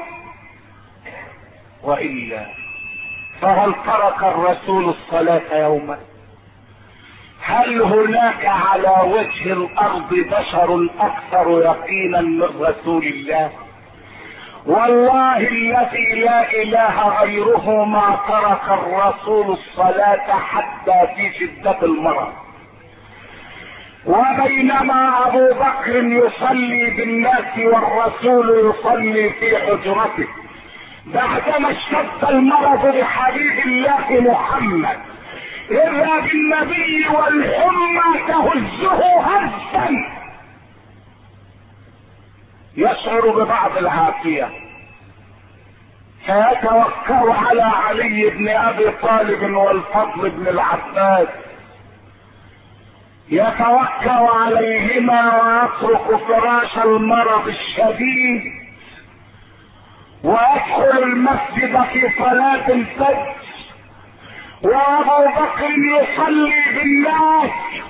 Speaker 1: وإلا فهل ترك الرسول الصلاة يوما؟ هل هناك على وجه الارض بشر اكثر يقينا من رسول الله؟ والله الذي لا اله غيره ما ترك الرسول الصلاة حتى في شدة المرض. وبينما ابو بكر يصلي بالناس والرسول يصلي في حجرته، بعدما اشتد المرض بحبيب الله محمد، اذا بالنبي والحمى تهزه هزا يشعر ببعض العافية، فيتوكل على علي بن ابي طالب والفضل بن العباس، يتوكل عليهما ويترك فراش المرض الشديد ويدخل المسجد في صلاة الفجر، وابو بكر يصلي بالناس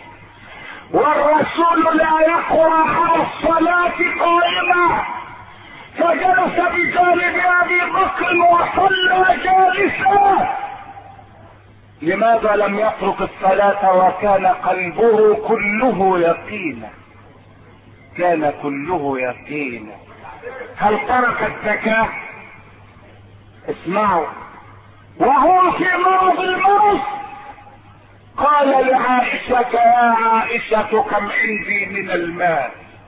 Speaker 1: والرسول لا يقوى على الصلاة قائمة، فجلس بجانب ابي بكر وصلى جالسا. لماذا لم يترك الصلاة وكان قلبه كله يقينا؟ كان كله يقينا. هل ترك الزكاة؟ اسمعوا، وهو في مرض الموت قال لعائشة يا عائشة كم عندي من المال؟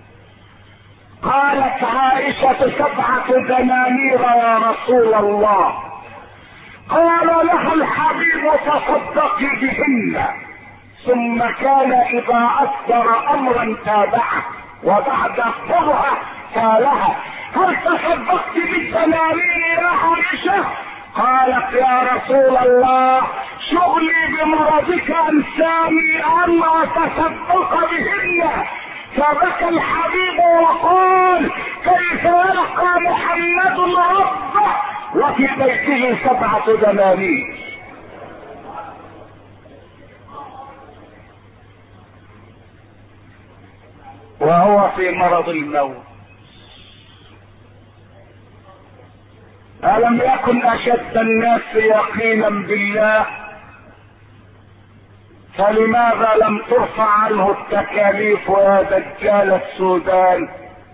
Speaker 1: قالت عائشة 7 دنانير يا رسول الله. قال لها الحبيب تصدقي بهن، ثم كان اذا اصدر امرا تابعه وبعد قرها قالها هل تصدقت بالدنانير يا عائشة؟ قالت يا رسول الله شغلي بمرضك انساني ان اتصدق بهن. فبكى الحبيب وقال كيف يلقى محمد ربه وفي بيته 7 دنانير. وهو في مرض الموت. ألم يكن أشد الناس يقينا بالله؟ فلماذا لم ترفع عنه التكاليف يا دجال السودان؟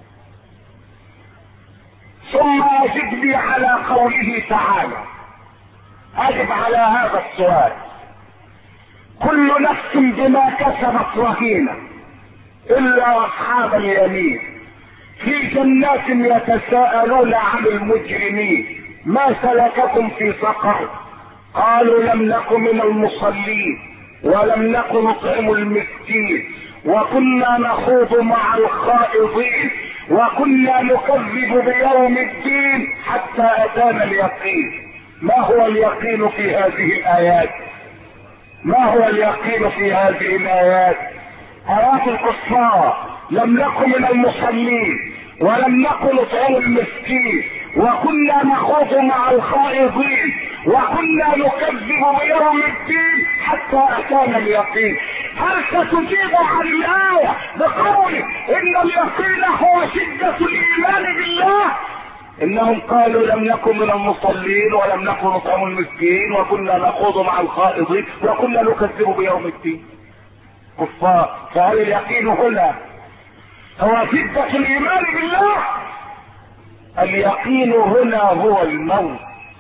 Speaker 1: ثم أجب لي على قوله تعالى، أجب على هذا السؤال. كل نفس بما كسبت رهينة إلا أصحاب اليمين في جنات يتساءلون عن المجرمين ما سلككم في سقر؟ قالوا لم نك من المصلين ولم نك نطعم المسكين وكنا نخوض مع الخائضين وكنا نكذب بيوم الدين حتى أتانا اليقين. ما هو اليقين في هذه الآيات؟ ما هو اليقين في هذه الآيات؟ آيات الكفار لم نكن من المصلين ولم نكن نطعم المسكين وكنا نخوض مع الخائضين وكنا نكذب بيوم الدين حتى أتانا اليقين. هل ستجيب عن الآية بقول إن اليقين هو شدة الإيمان بالله؟ إنهم قالوا لم نكن من المصلين ولم نكن نطعم المسكين وكنا نخوض مع الخائضين وكنا نكذب بيوم الدين. كفار. فهل اليقين هنا هو شدة الإيمان بالله؟ اليقين هنا هو الموت.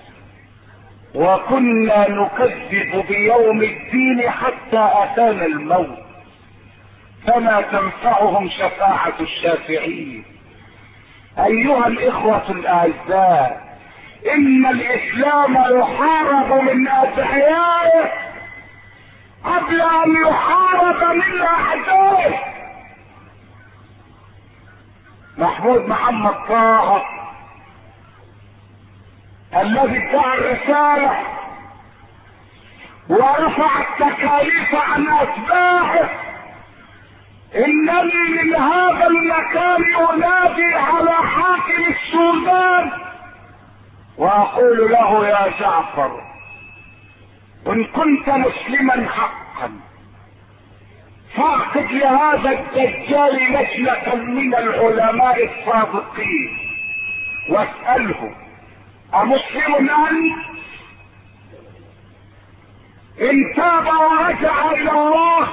Speaker 1: وكنا نكذب بيوم الدين حتى أتانا الموت فما تنفعهم شفاعة الشافعين. أيها الإخوة الأعزاء، إن الإسلام يحارب من أدعيائه قبل أن يحارب من أعدائه. محمود محمد طه الذي ادعى الرسالة ورفع التكاليف عن أتباعه، إنني من هذا المكان أنادي على حاكم السودان وأقول له يا جعفر إن كنت مسلما حقا فاعقد لهذا الدجال لجنة من العلماء الصادقين واسأله أمسلم أنت؟ إن تاب ورجع إلى الله،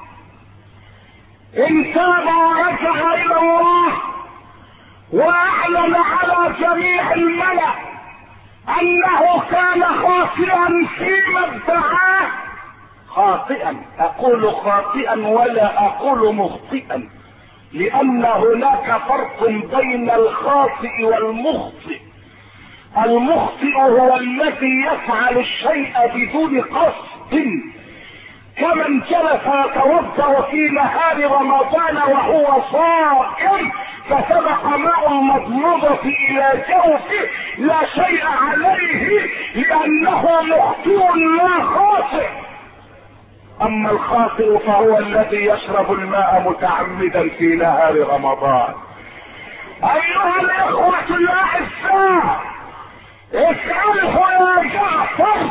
Speaker 1: إن تاب ورجع إلى الله وأعلن على جميع الملأ أنه كان خاطئا فيما ادعاه، خاطئا، أقول خاطئا ولا أقول مخطئا، لأن هناك فرق بين الخاطئ والمخطئ. المخطئ هو الذي يفعل الشيء بدون قصد، كمن جلس يتوضا في نهار رمضان وهو صائم فسبق ماء المضمضة الى جوفه لا شيء عليه لانه مخطئ لا خاطئ. اما الخاطئ فهو الذي يشرب الماء متعمدا في نهار رمضان. ايها الاخوة الاعزاء، اسأله يا جعفر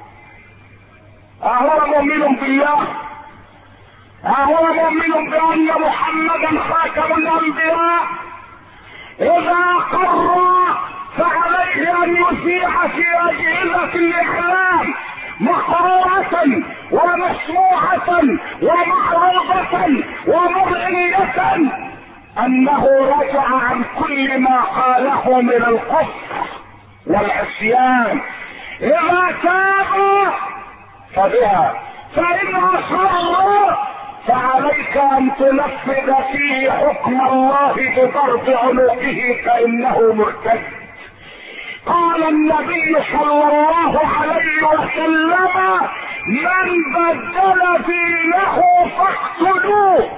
Speaker 1: أهو مؤمن بالله؟ أهو مؤمن بأن محمدا خاتم الأنبياء؟ إذا قر فعليه أن يذيع في أجهزة الإعلام مقروءة ومسموعة ومعروضة ومرئية أنه رجع عن كل ما قاله من الكفر والعصيان. إذا تاب فبها، فإن أصر فعليك أن تنفذ فيه حكم الله بضرب عنقه فإنه مرتد. قال النبي صلى الله عليه وسلم من بدل دينه فاقتلوه.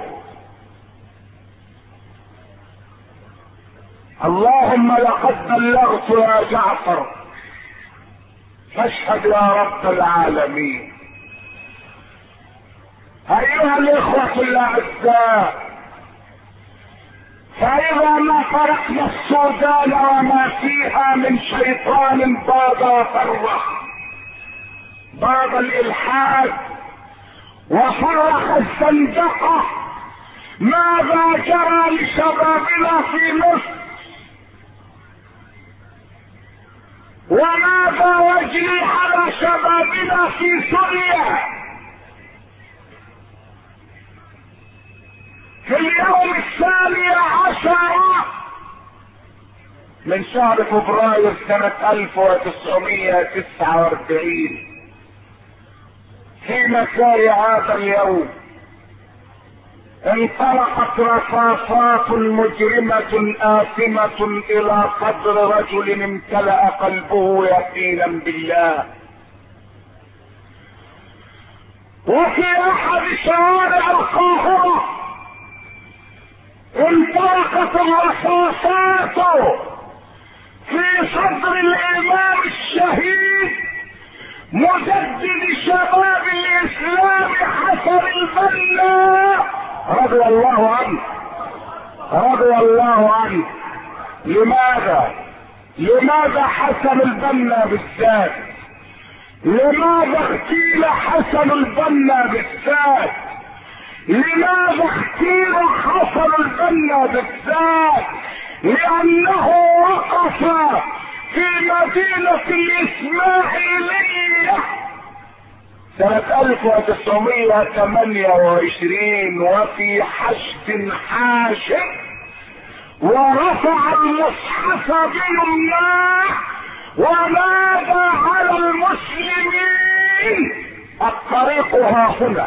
Speaker 1: اللهم لقد بلغت يا جعفر فاشهد يا رب العالمين. ايها الاخوة الاعزاء، فاذا ما تركنا السودان وما فيها من شيطان باد فرح، باد الالحاد وفرح الزندقة، ماذا جرى لشبابنا في مصر؟ وماذا يجري على شبابنا في سوريا؟ في اليوم 12 من شهر فبراير سنة 1949 في مساء هذا اليوم انطلقت رصاصات مجرمة آثمة الى صدر رجل امتلأ قلبه يقينا بالله. وفي احد شوارع القاهرة انطلقت الرصاصات في صدر الامام الشهيد مجدد شباب الاسلام حسن البنا رضي الله عنه، رضي الله عنه. لماذا حسن البنا بالذات؟ لماذا اغتيل حسن البنا بالذات؟ لماذا اغتيل حسن البنا بالذات؟ لانه وقف في مدينة الاسماعيلية سنة 1928 وفي حشد حاشد، ورفع المصحف بيمناه ونادى على المسلمين: الطريق ها هنا،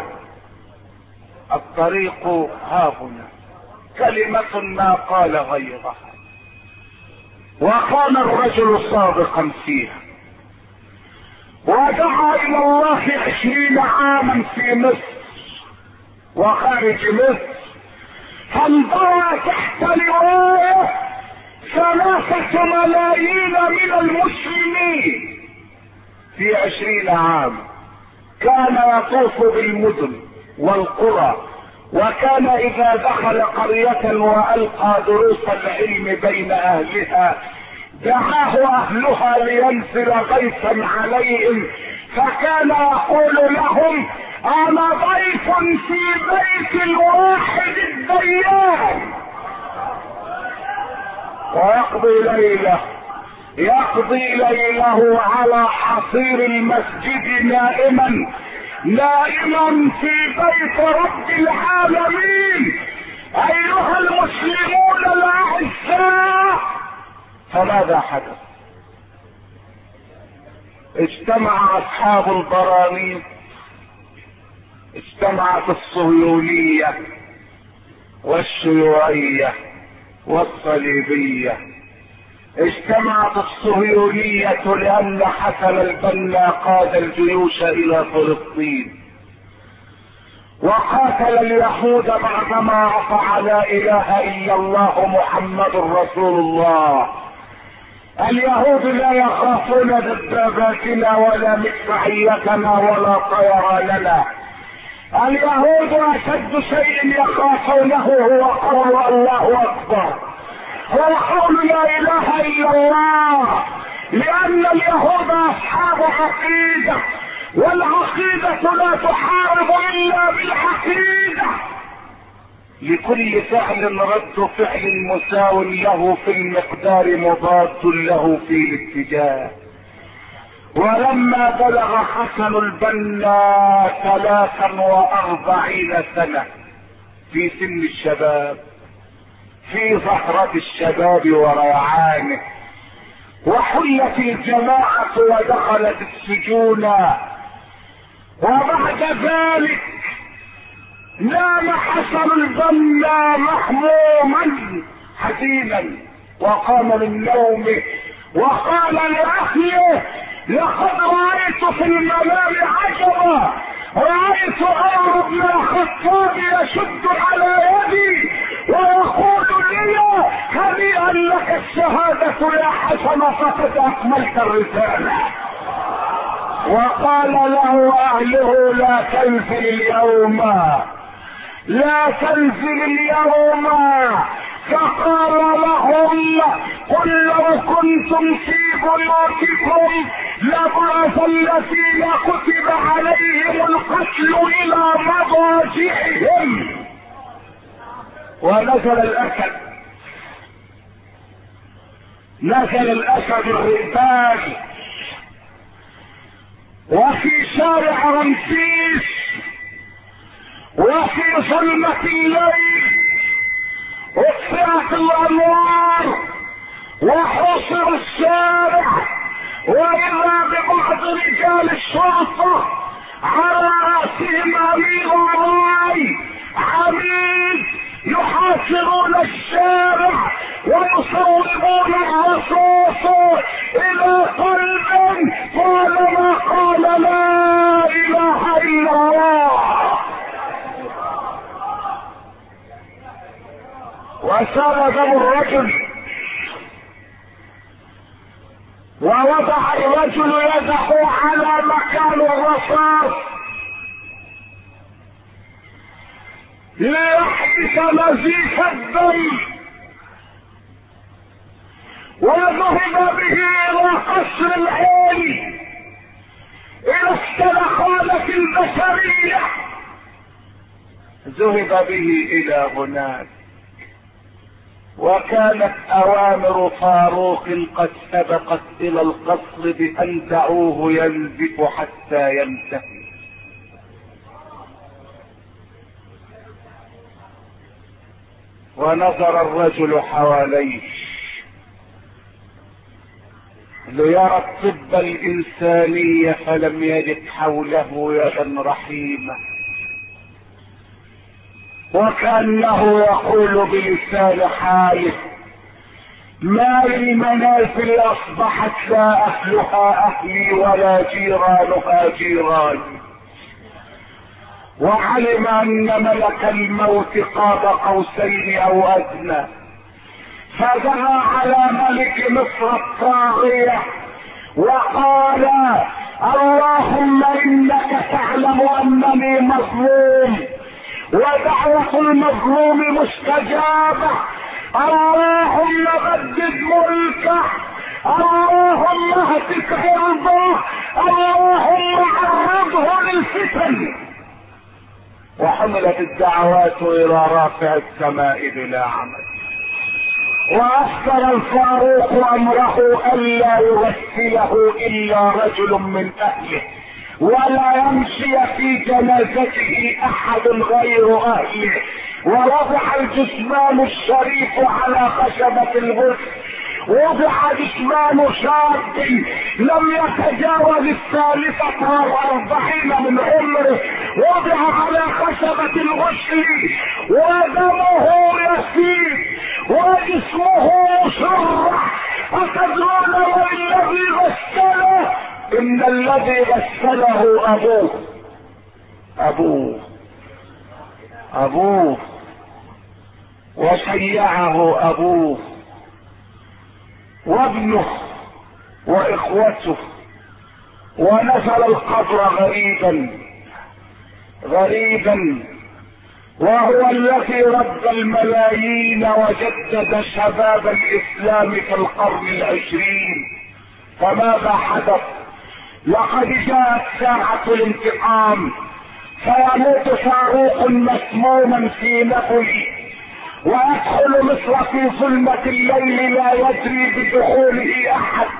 Speaker 1: الطريق ها هنا. كلمة ما قال غيرها، وكان الرجل صادقا فيها، ودعا الى الله 20 عاما في مصر وخارج مصر، فانضوى تحت لواءه 3 ملايين من المسلمين في 20 عام. كان يطوف بالمدن والقرى، وكان اذا دخل قرية والقى دروس العلم بين اهلها دعاه اهلها لينزل غيثا عليهم، فكان يقول لهم: انا ضيف في بيت الواحد الديان. ويقضي ليله على حصير المسجد نائما في بيت رب العالمين. ايها المسلمون الاعزاء، فماذا حدث؟ اجتمع اصحاب البرانيق، اجتمعت الصهيونية والشيوعية والصليبية. اجتمعت الصهيونية لان حسن البنا قاد الجيوش الى فلسطين وقاتل اليهود بعدما رفع لا اله الا الله محمد رسول الله. اليهود لا يخافون دباباتنا ولا مدفعيتنا ولا طيراننا. اليهود اشد شيء يخافونه هو قول الله اكبر، هو قول لا اله الا الله، لان اليهود اصحاب عقيدة، والعقيدة لا تحارب الا بالعقيدة. لكل فعل رد فعل مساو له في المقدار مضاد له في الاتجاه. ولما بلغ حسن البنا 43 سنة في سن الشباب، في زهرة الشباب وريعانه، وحلت الجماعة ودخلت السجون، وبعد ذلك نام حسن البنا محموما حزينا، وقام من نومه وقال لأهله: لقد رأيت في المنام عجبا، رأيت عمر بن الخطاب يشد على يدي ويقول لي: هنيئا لك الشهادة يا حسن، فقد أكملت الرسالة. وقال له اهله لا تنزل اليوم، لا تنزل اليوم. فقال لهم قل لو كنتم في بيوتكم لبعث الذين كتب عليهم القتل الى مضاجعهم. ونزل الاسد، نزل الاسد الرئبان، وفي شارع رمسيس وفي ظلمة الليل اطفئت الانوار وحصر الشارع، واذا ببعض رجال الشرطة على رأسهم امير الراي عميد يحاصرون الشارع ويصوبون الرصاص الى قلب قال ما قال لا اله الا الله. وسال دم الرجل، ووضع الرجل يده على مكان الرصاص ليحبس نزيف الدم، وذهب به الى قصر العين الى السلخانة البشرية، ذهب به الى هناك. وكانت اوامر فاروق قد سبقت الى القصر بان دعوه ينزف حتى ينتهي. ونظر الرجل حواليه ليرى الطب الانساني فلم يجد حوله يدا رحيمة، وكأنه يقول بلسان حاله ما للمنازل اصبحت لا اهلها اهلي ولا جيرانها جيراني. وعلم ان ملك الموت قاب قوسين او ادنى، فدعا على ملك مصر الطاغية وقال اللهم انك تعلم انني مظلوم ودعوة المظلوم مستجابة، اللهم بدد ملكه، اللهم اهتك عرضه، اللهم عرضه للفتن. وحملت الدعوات الى رافع السماء بلا عمل. واصدر الفاروق امره الا يغسله الا رجل من اهله، ولا يمشي في جنازته احد غير اهله. ووضع الجثمان الشريف على خشبة الغسل، وضع جثمان شاب لم يتجاوز 43 من عمره، وضع على خشبة الغسل ودمه يسيل وجسمه مشرح. أتدرون والذي غسله؟ إن الذي غسله أبوه وشيعه أبوه وابنه وإخوته. ونزل القبر غريبا وهو الذي رد الملايين وجدد شباب الإسلام في القرن 20. فماذا حدث؟ لقد جاءت ساعة الانتقام، فيموت فاروق مسموما في نابلس، ويدخل مصر في ظلمة الليل لا يدري بدخوله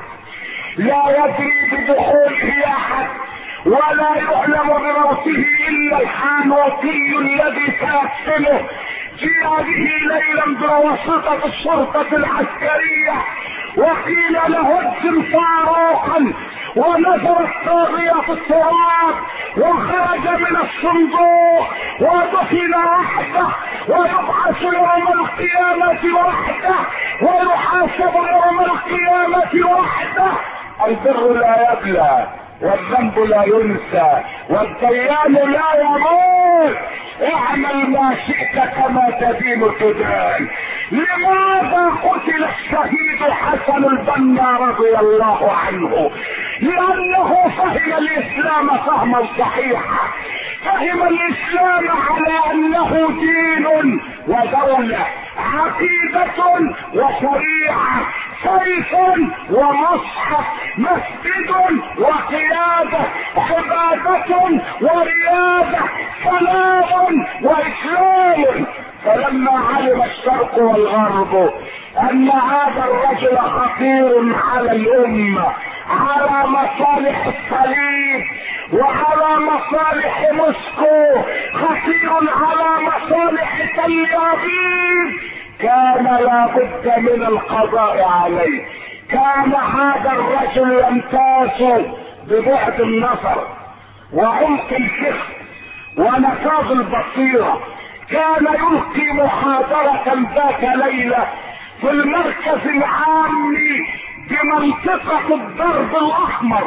Speaker 1: احد، ولا يعلم بموته الا الحانوتي الذي سيقتله. جيء به ليلا بواسطة الشرطة العسكرية وقيل له اجم فاروقا، ونزل الطاغية في التراب وخرج من الصندوق ودفن وحده، ويبعث يوم القيامة وحده، ويحاسب يوم القيامة وحده. البر لا يبلى والذنب لا ينسى والديان لا يموت. اعمل ما شئت كما تدين تدان. لماذا قتل الشهيد حسن البنا رضي الله عنه؟ لانه فهم الاسلام فهما صحيحا، فهم الاسلام على انه دين ودولة، عقيدة وشريعة، سيف ومصحف، مسجد وقيادة، عبادة ورياضة، سلام واسلام. فلما علم الشرق والغرب ان هذا الرجل خطير على الامة، على مصالح الصليب وعلى مصالح موسكو، خطير على مصالح تل ابيب، كان لا بد من القضاء عليه. كان هذا الرجل يمتاز ببعد النظر وعمق الفكر ونفاذ البصيرة. كان يلقي محاضرة ذات ليلة في المركز العام بمنطقة الدرب الاحمر،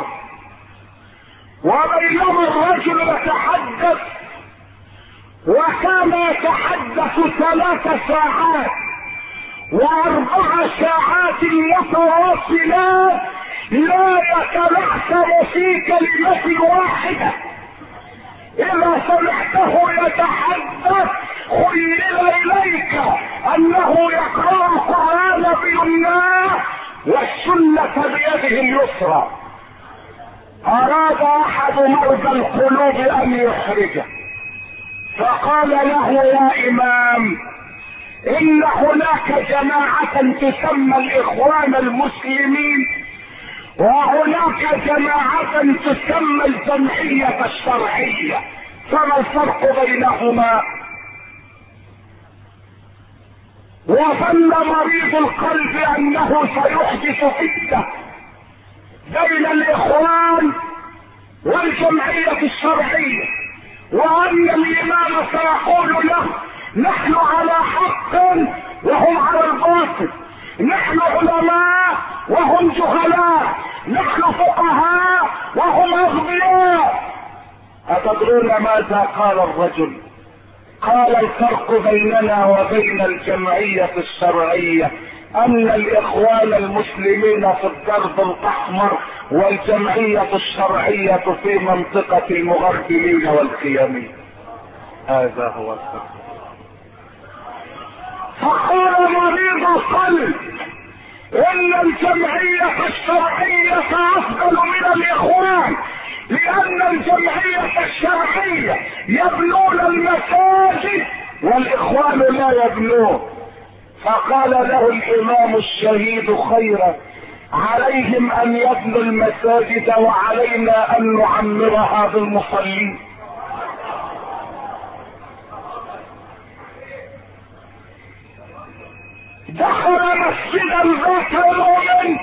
Speaker 1: وبينما الرجل يتحدث وكان يتحدث 3 ساعات و4 ساعات متواصلات لا يتلعثم في كلمة واحدة. اذا سمعته يتحدث خيل اليك انه يقرأ القرآن بيمناه والسنة بيده اليسرى. اراد احد مرضى القلوب ان يخرجه، فقال له يا امام ان هناك جماعة تسمى الاخوان المسلمين، وهناك جماعة تسمى الجمعية الشرعية، فما الفرق بينهما؟ وظن مريض القلب انه سيحدث فتنة بين الاخوان والجمعية الشرعية، وان الامام سيقول له نحن على حق وهم على الباطل، نحن علماء وهم جهلاء، نحن فقهاء وهم اغبياء. اتدرون ماذا قال الرجل؟ قال الفرق بيننا وبين الجمعية الشرعية ان الاخوان المسلمين في الدرب الاحمر والجمعية الشرعية في منطقة المغربلين والخيامين. هذا هو الفرق. فقال مريض القلب ان الجمعية الشرعية افضل من الاخوان، لان الجمعية الشرعية يبنون المساجد والاخوان لا يبنون. فقال له الامام الشهيد خيرا، عليهم ان يبنوا المساجد وعلينا ان نعمرها بالمصلين. دخل مسجدا ذات يوم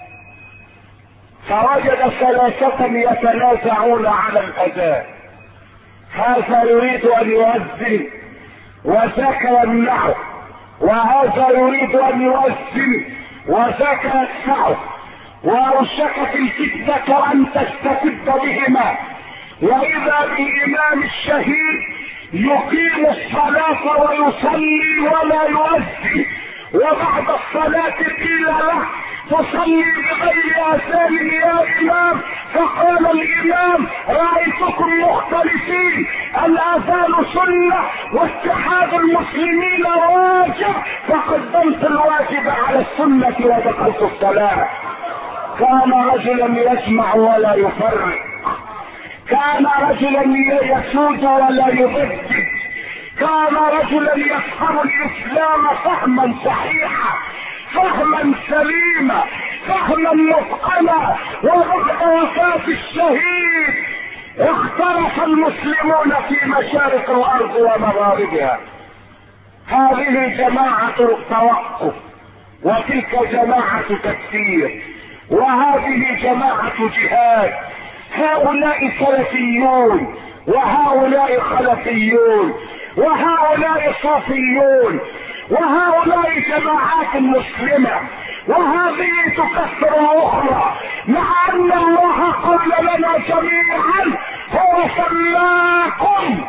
Speaker 1: فوجد 3 يتنازعون على الاذان، هذا يريد ان يؤذن وذاك يمنعه، وهذا يريد ان يؤذن وذاك يدفعه، وأوشكت الفتنة ان تستفد بهما. واذا بالامام الشهيد يقيم الصلاة ويصلي ولا يؤذن، وبعد الصلاة قيل له تصلي بغير اذان يا امام، فقال الامام رايتكم مختلفين، الاذان سنة واتحاد المسلمين واجب، فقدمت الواجب على السنة ودخلت الصلاة. كان رجلا يسمع ولا يفرق، كان رجلا يسود ولا يبدد، كان رجلا يفهم الاسلام فهما صحيحا، فهما سليما، فهما متقنا. وبعد وفاة الشهيد اختلف المسلمون في مشارق الارض ومغاربها. هذه جماعة توقف، وتلك جماعة تكفير، وهذه جماعة جهاد. هؤلاء سلفيون وهؤلاء خلفيون وهؤلاء صوفيون، وهؤلاء جماعات مسلمة، وهذه تكفر اخرى، مع ان الله قال قال لنا جميعا هو سماكم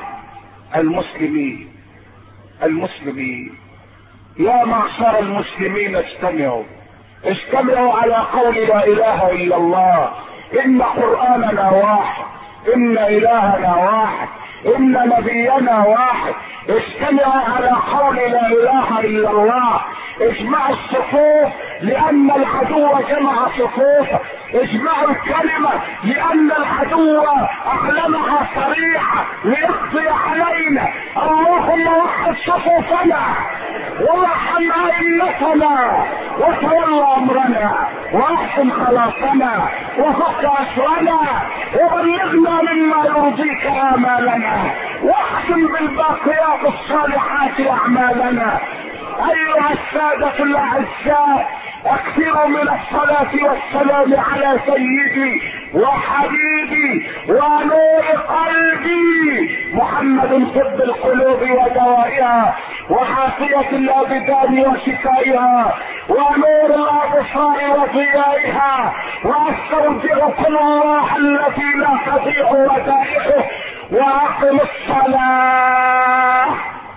Speaker 1: المسلمين. يا معشر المسلمين اجتمعوا على قول لا اله الا الله. ان قرآننا واحد، ان الهنا واحد، ان نبينا واحد. اجتمعوا على قول لا اله الا الله. اجمعوا الصفوف لان العدو جمع صفوف. اجمعوا الكلمة لان العدو اعلنها صريحة ليقضي علينا. اللهم وحد صفوفنا وارحم ائمتنا وتولى امرنا واحسن خلاصنا وفك اسرنا وبلغنا مما يرضيك امالنا واختم بالباقيات الصالحات اعمالنا. ايها السادة الاعزاء، اكثروا من الصلاة والسلام على سيدي وحبيبي ونور قلبي محمد طب القلوب ودوائها وعافية الابدان وشفائها ونور الابصار وضيائها. واستودعكم الله الذي لا تضيع ودائعه. واقم الصلاة.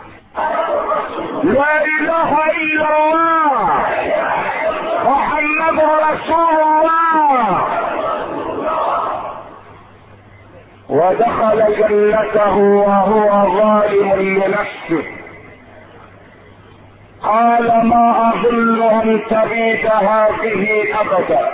Speaker 1: لا اله الا الله محمد رسول الله. ودخل جنته وهو ظالم لنفسه. قال ما اظن ان تبيد هذه ابدا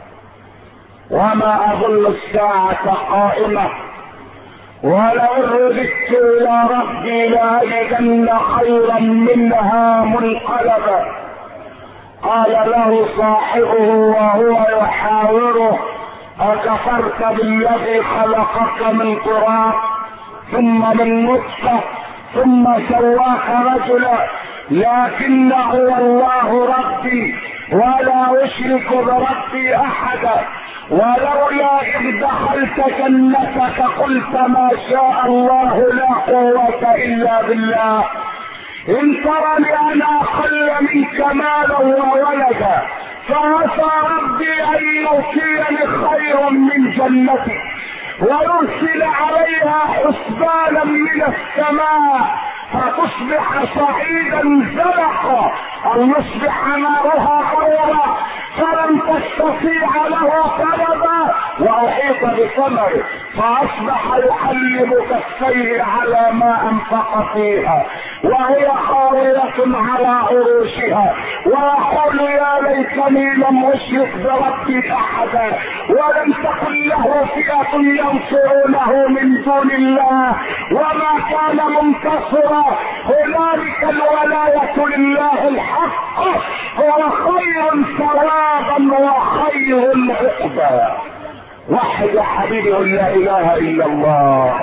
Speaker 1: وما اظن الساعة قائمة ولئن رددت الى ربي لاجدن خيرا منها منقلبا. قال له صاحبه وهو يحاوره اكفرت بالذي خلقك من تراب ثم من نطفة ثم سواك رجلا لكن هو الله ربي ولا اشرك بربي احدا. ولولا اذ دخلت جنتك قلت ما شاء الله لا قوة الا بالله ان ترني انا اقل منك مالا وولدا فعسى ربي ان يؤتيني خيرا من جنتك ويرسل عليها حسبانا من السماء فتصبح صعيدا زلقا او يصبح نارها حورا فلن تستطيع له طلبا واحيط بثمره فاصبح يحلم كفيه على ما انفق فيها وهي خاوية على عروشها ويقول يا ليتني لم اشرك بربي احدا ولم تكن له فئة ينصرونه من دون الله وما كان منتصرا. هنالك الولاية لله الحق هو خير ثوابا وخير عقبا. وحد يا حبيبي لا اله الا الله.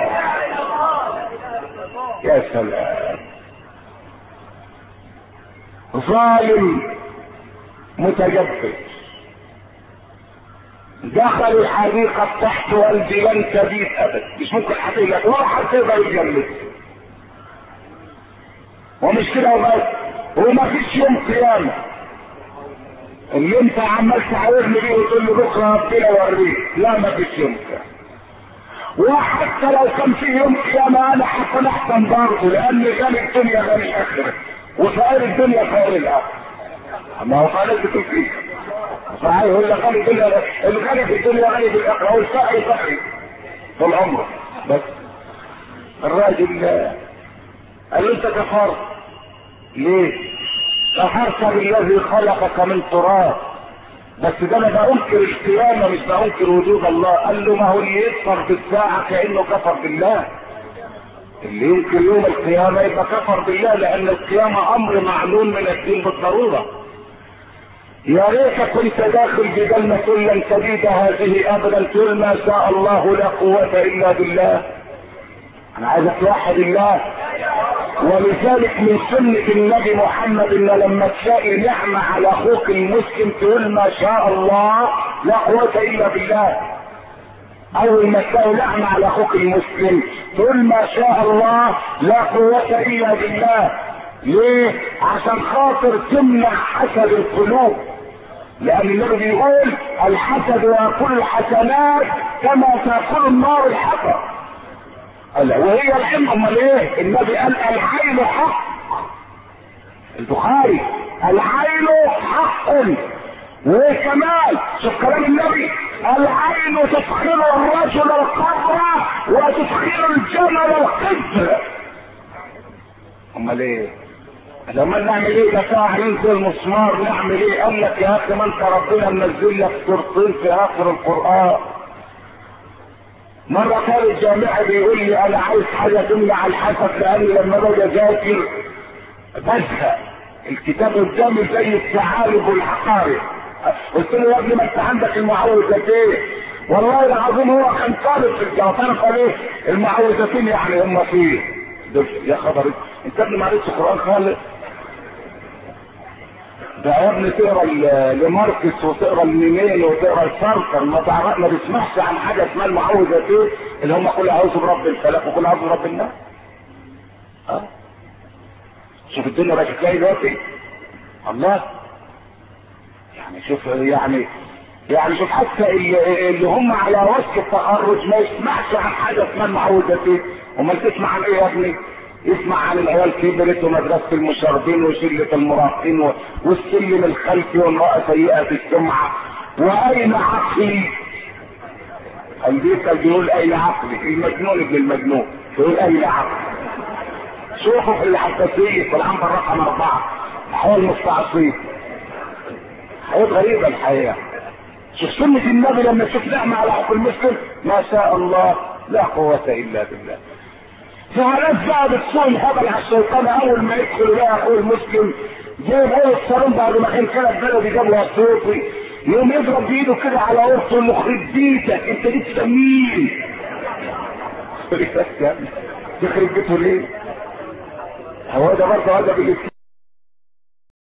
Speaker 1: يا سلام. ظالم متجبر دخل الحديقة تحت والدي لن تبيت ابد مش ممكن حقيقة ولا حتى يقدر يتجلد ومش كده وبس وما فيش يوم قيامة اللي انت عمال تعاورني بيه وتقول لي بكره ربنا يوريك. لا ما فيش يوم قيامة. وحتى لو كان في يوم قيامة انا هكون احسن برضه لان غني الدنيا غني الاخرة وفقير الدنيا فقير الاخرة. اما هو قال لك فيه صحيح يقول لك غني الدنيا الغني في الدنيا غني في الاخرة والفقير فقير طول عمره. بس الراجل قال له انت كفرت ليه؟ كفرت بالذي خلقك من تراب. بس ده انا بانكر القيامة مش بانكر وجود الله. قال له ما هو اللي يكفر بالساعة كأنه كفر بالله. اللي ينكر يوم القيامة يبقى كفر بالله لان القيامة امر معلوم من الدين بالضرورة. يا ريت كنت داخل بجنة لن تبيد هذه ابدا تقول ما شاء الله لا قوة الا بالله. انا عايز اتوحد الله. ولذلك من سنة النبي محمد ان لما تلاقي نعمة على اخوك المسلم تقول ما شاء الله لا قوة الا بالله. اول ما تلاقي نعمة على اخوك المسلم تقول ما شاء الله لا قوة الا بالله. ليه؟ عشان خاطر تمنع حسد القلوب لان النبي بيقول الحسد ياكل الحسنات كما تاكل النار الحطب. وهي العلم. امال ايه؟ النبي قال العين حق. البخاري العين حق. وايه كمان؟ شوف كلام النبي، العين تدخل الرجل القبر وتدخل الجمل القبر. امال ايه؟ لما نعمل ايه؟ ده ساعة ننزل مسمار نعمل ايه؟ قال لك يا اخي ما انت ربنا منزل لك سورتين في اخر القرآن. مرة كان الجامعي بيقول لي انا عايز حاجة تمنع الحسد، لاني لما باجي اذاكر بزهق، الكتاب قدامي زي الثعالب والعقارب. قلت له يا ابني ما انت عندك المعوذتين. والله العظيم هو كان طالب في الجوطان. قال ايه المعوذتين يعني؟ هم فيه يا خبر انت ابني ما قريتش قرآن خالص؟ ده يا ابني تقرا لماركس وتقرا لمينين وتقرا لسارتر، ما بيسمعش عن حاجه اسمها المعوذتين اللي هم كل اعوذ برب الفلق وكل اعوذ برب الناس. شوف الدنيا بقت تلاقي دلوقتي الله. يعني شوف يعني شوف حتى اللي هم على وشك التخرج ما يسمعش عن حاجه اسمها المعوذتين. امال تسمع عن ايه يا ابني؟ يسمع عن العيال كبرت ومدرسه المشاغبين وشله المراهقين والسلم الخلفي والمراه سيئه السمعه. واين عقلي؟ البيت بيقول اين عقلي؟ المجنون ابن المجنون بيقول اين عقلي؟ شوفوا في الحساسيه في العنبر رقم 4 الحياه المستعصيه. حياه غريبه الحياه. شوف سنه النبي لما تشوف نعمه على حق المسلم ما شاء الله لا قوه الا بالله. فعلاش بقى بتسوق الهبل على الشيطان اول ما يدخل بقى اخوه المسلم جايب اول الصالون بعد ما كان كلب بلدي جاب له صوتي يقوم يضرب بايده كده على ورثه اللي يخرب بيتك انت جيت تسمين. تخرب بيته ليه؟ هو ده برضه هذا بالاسلام.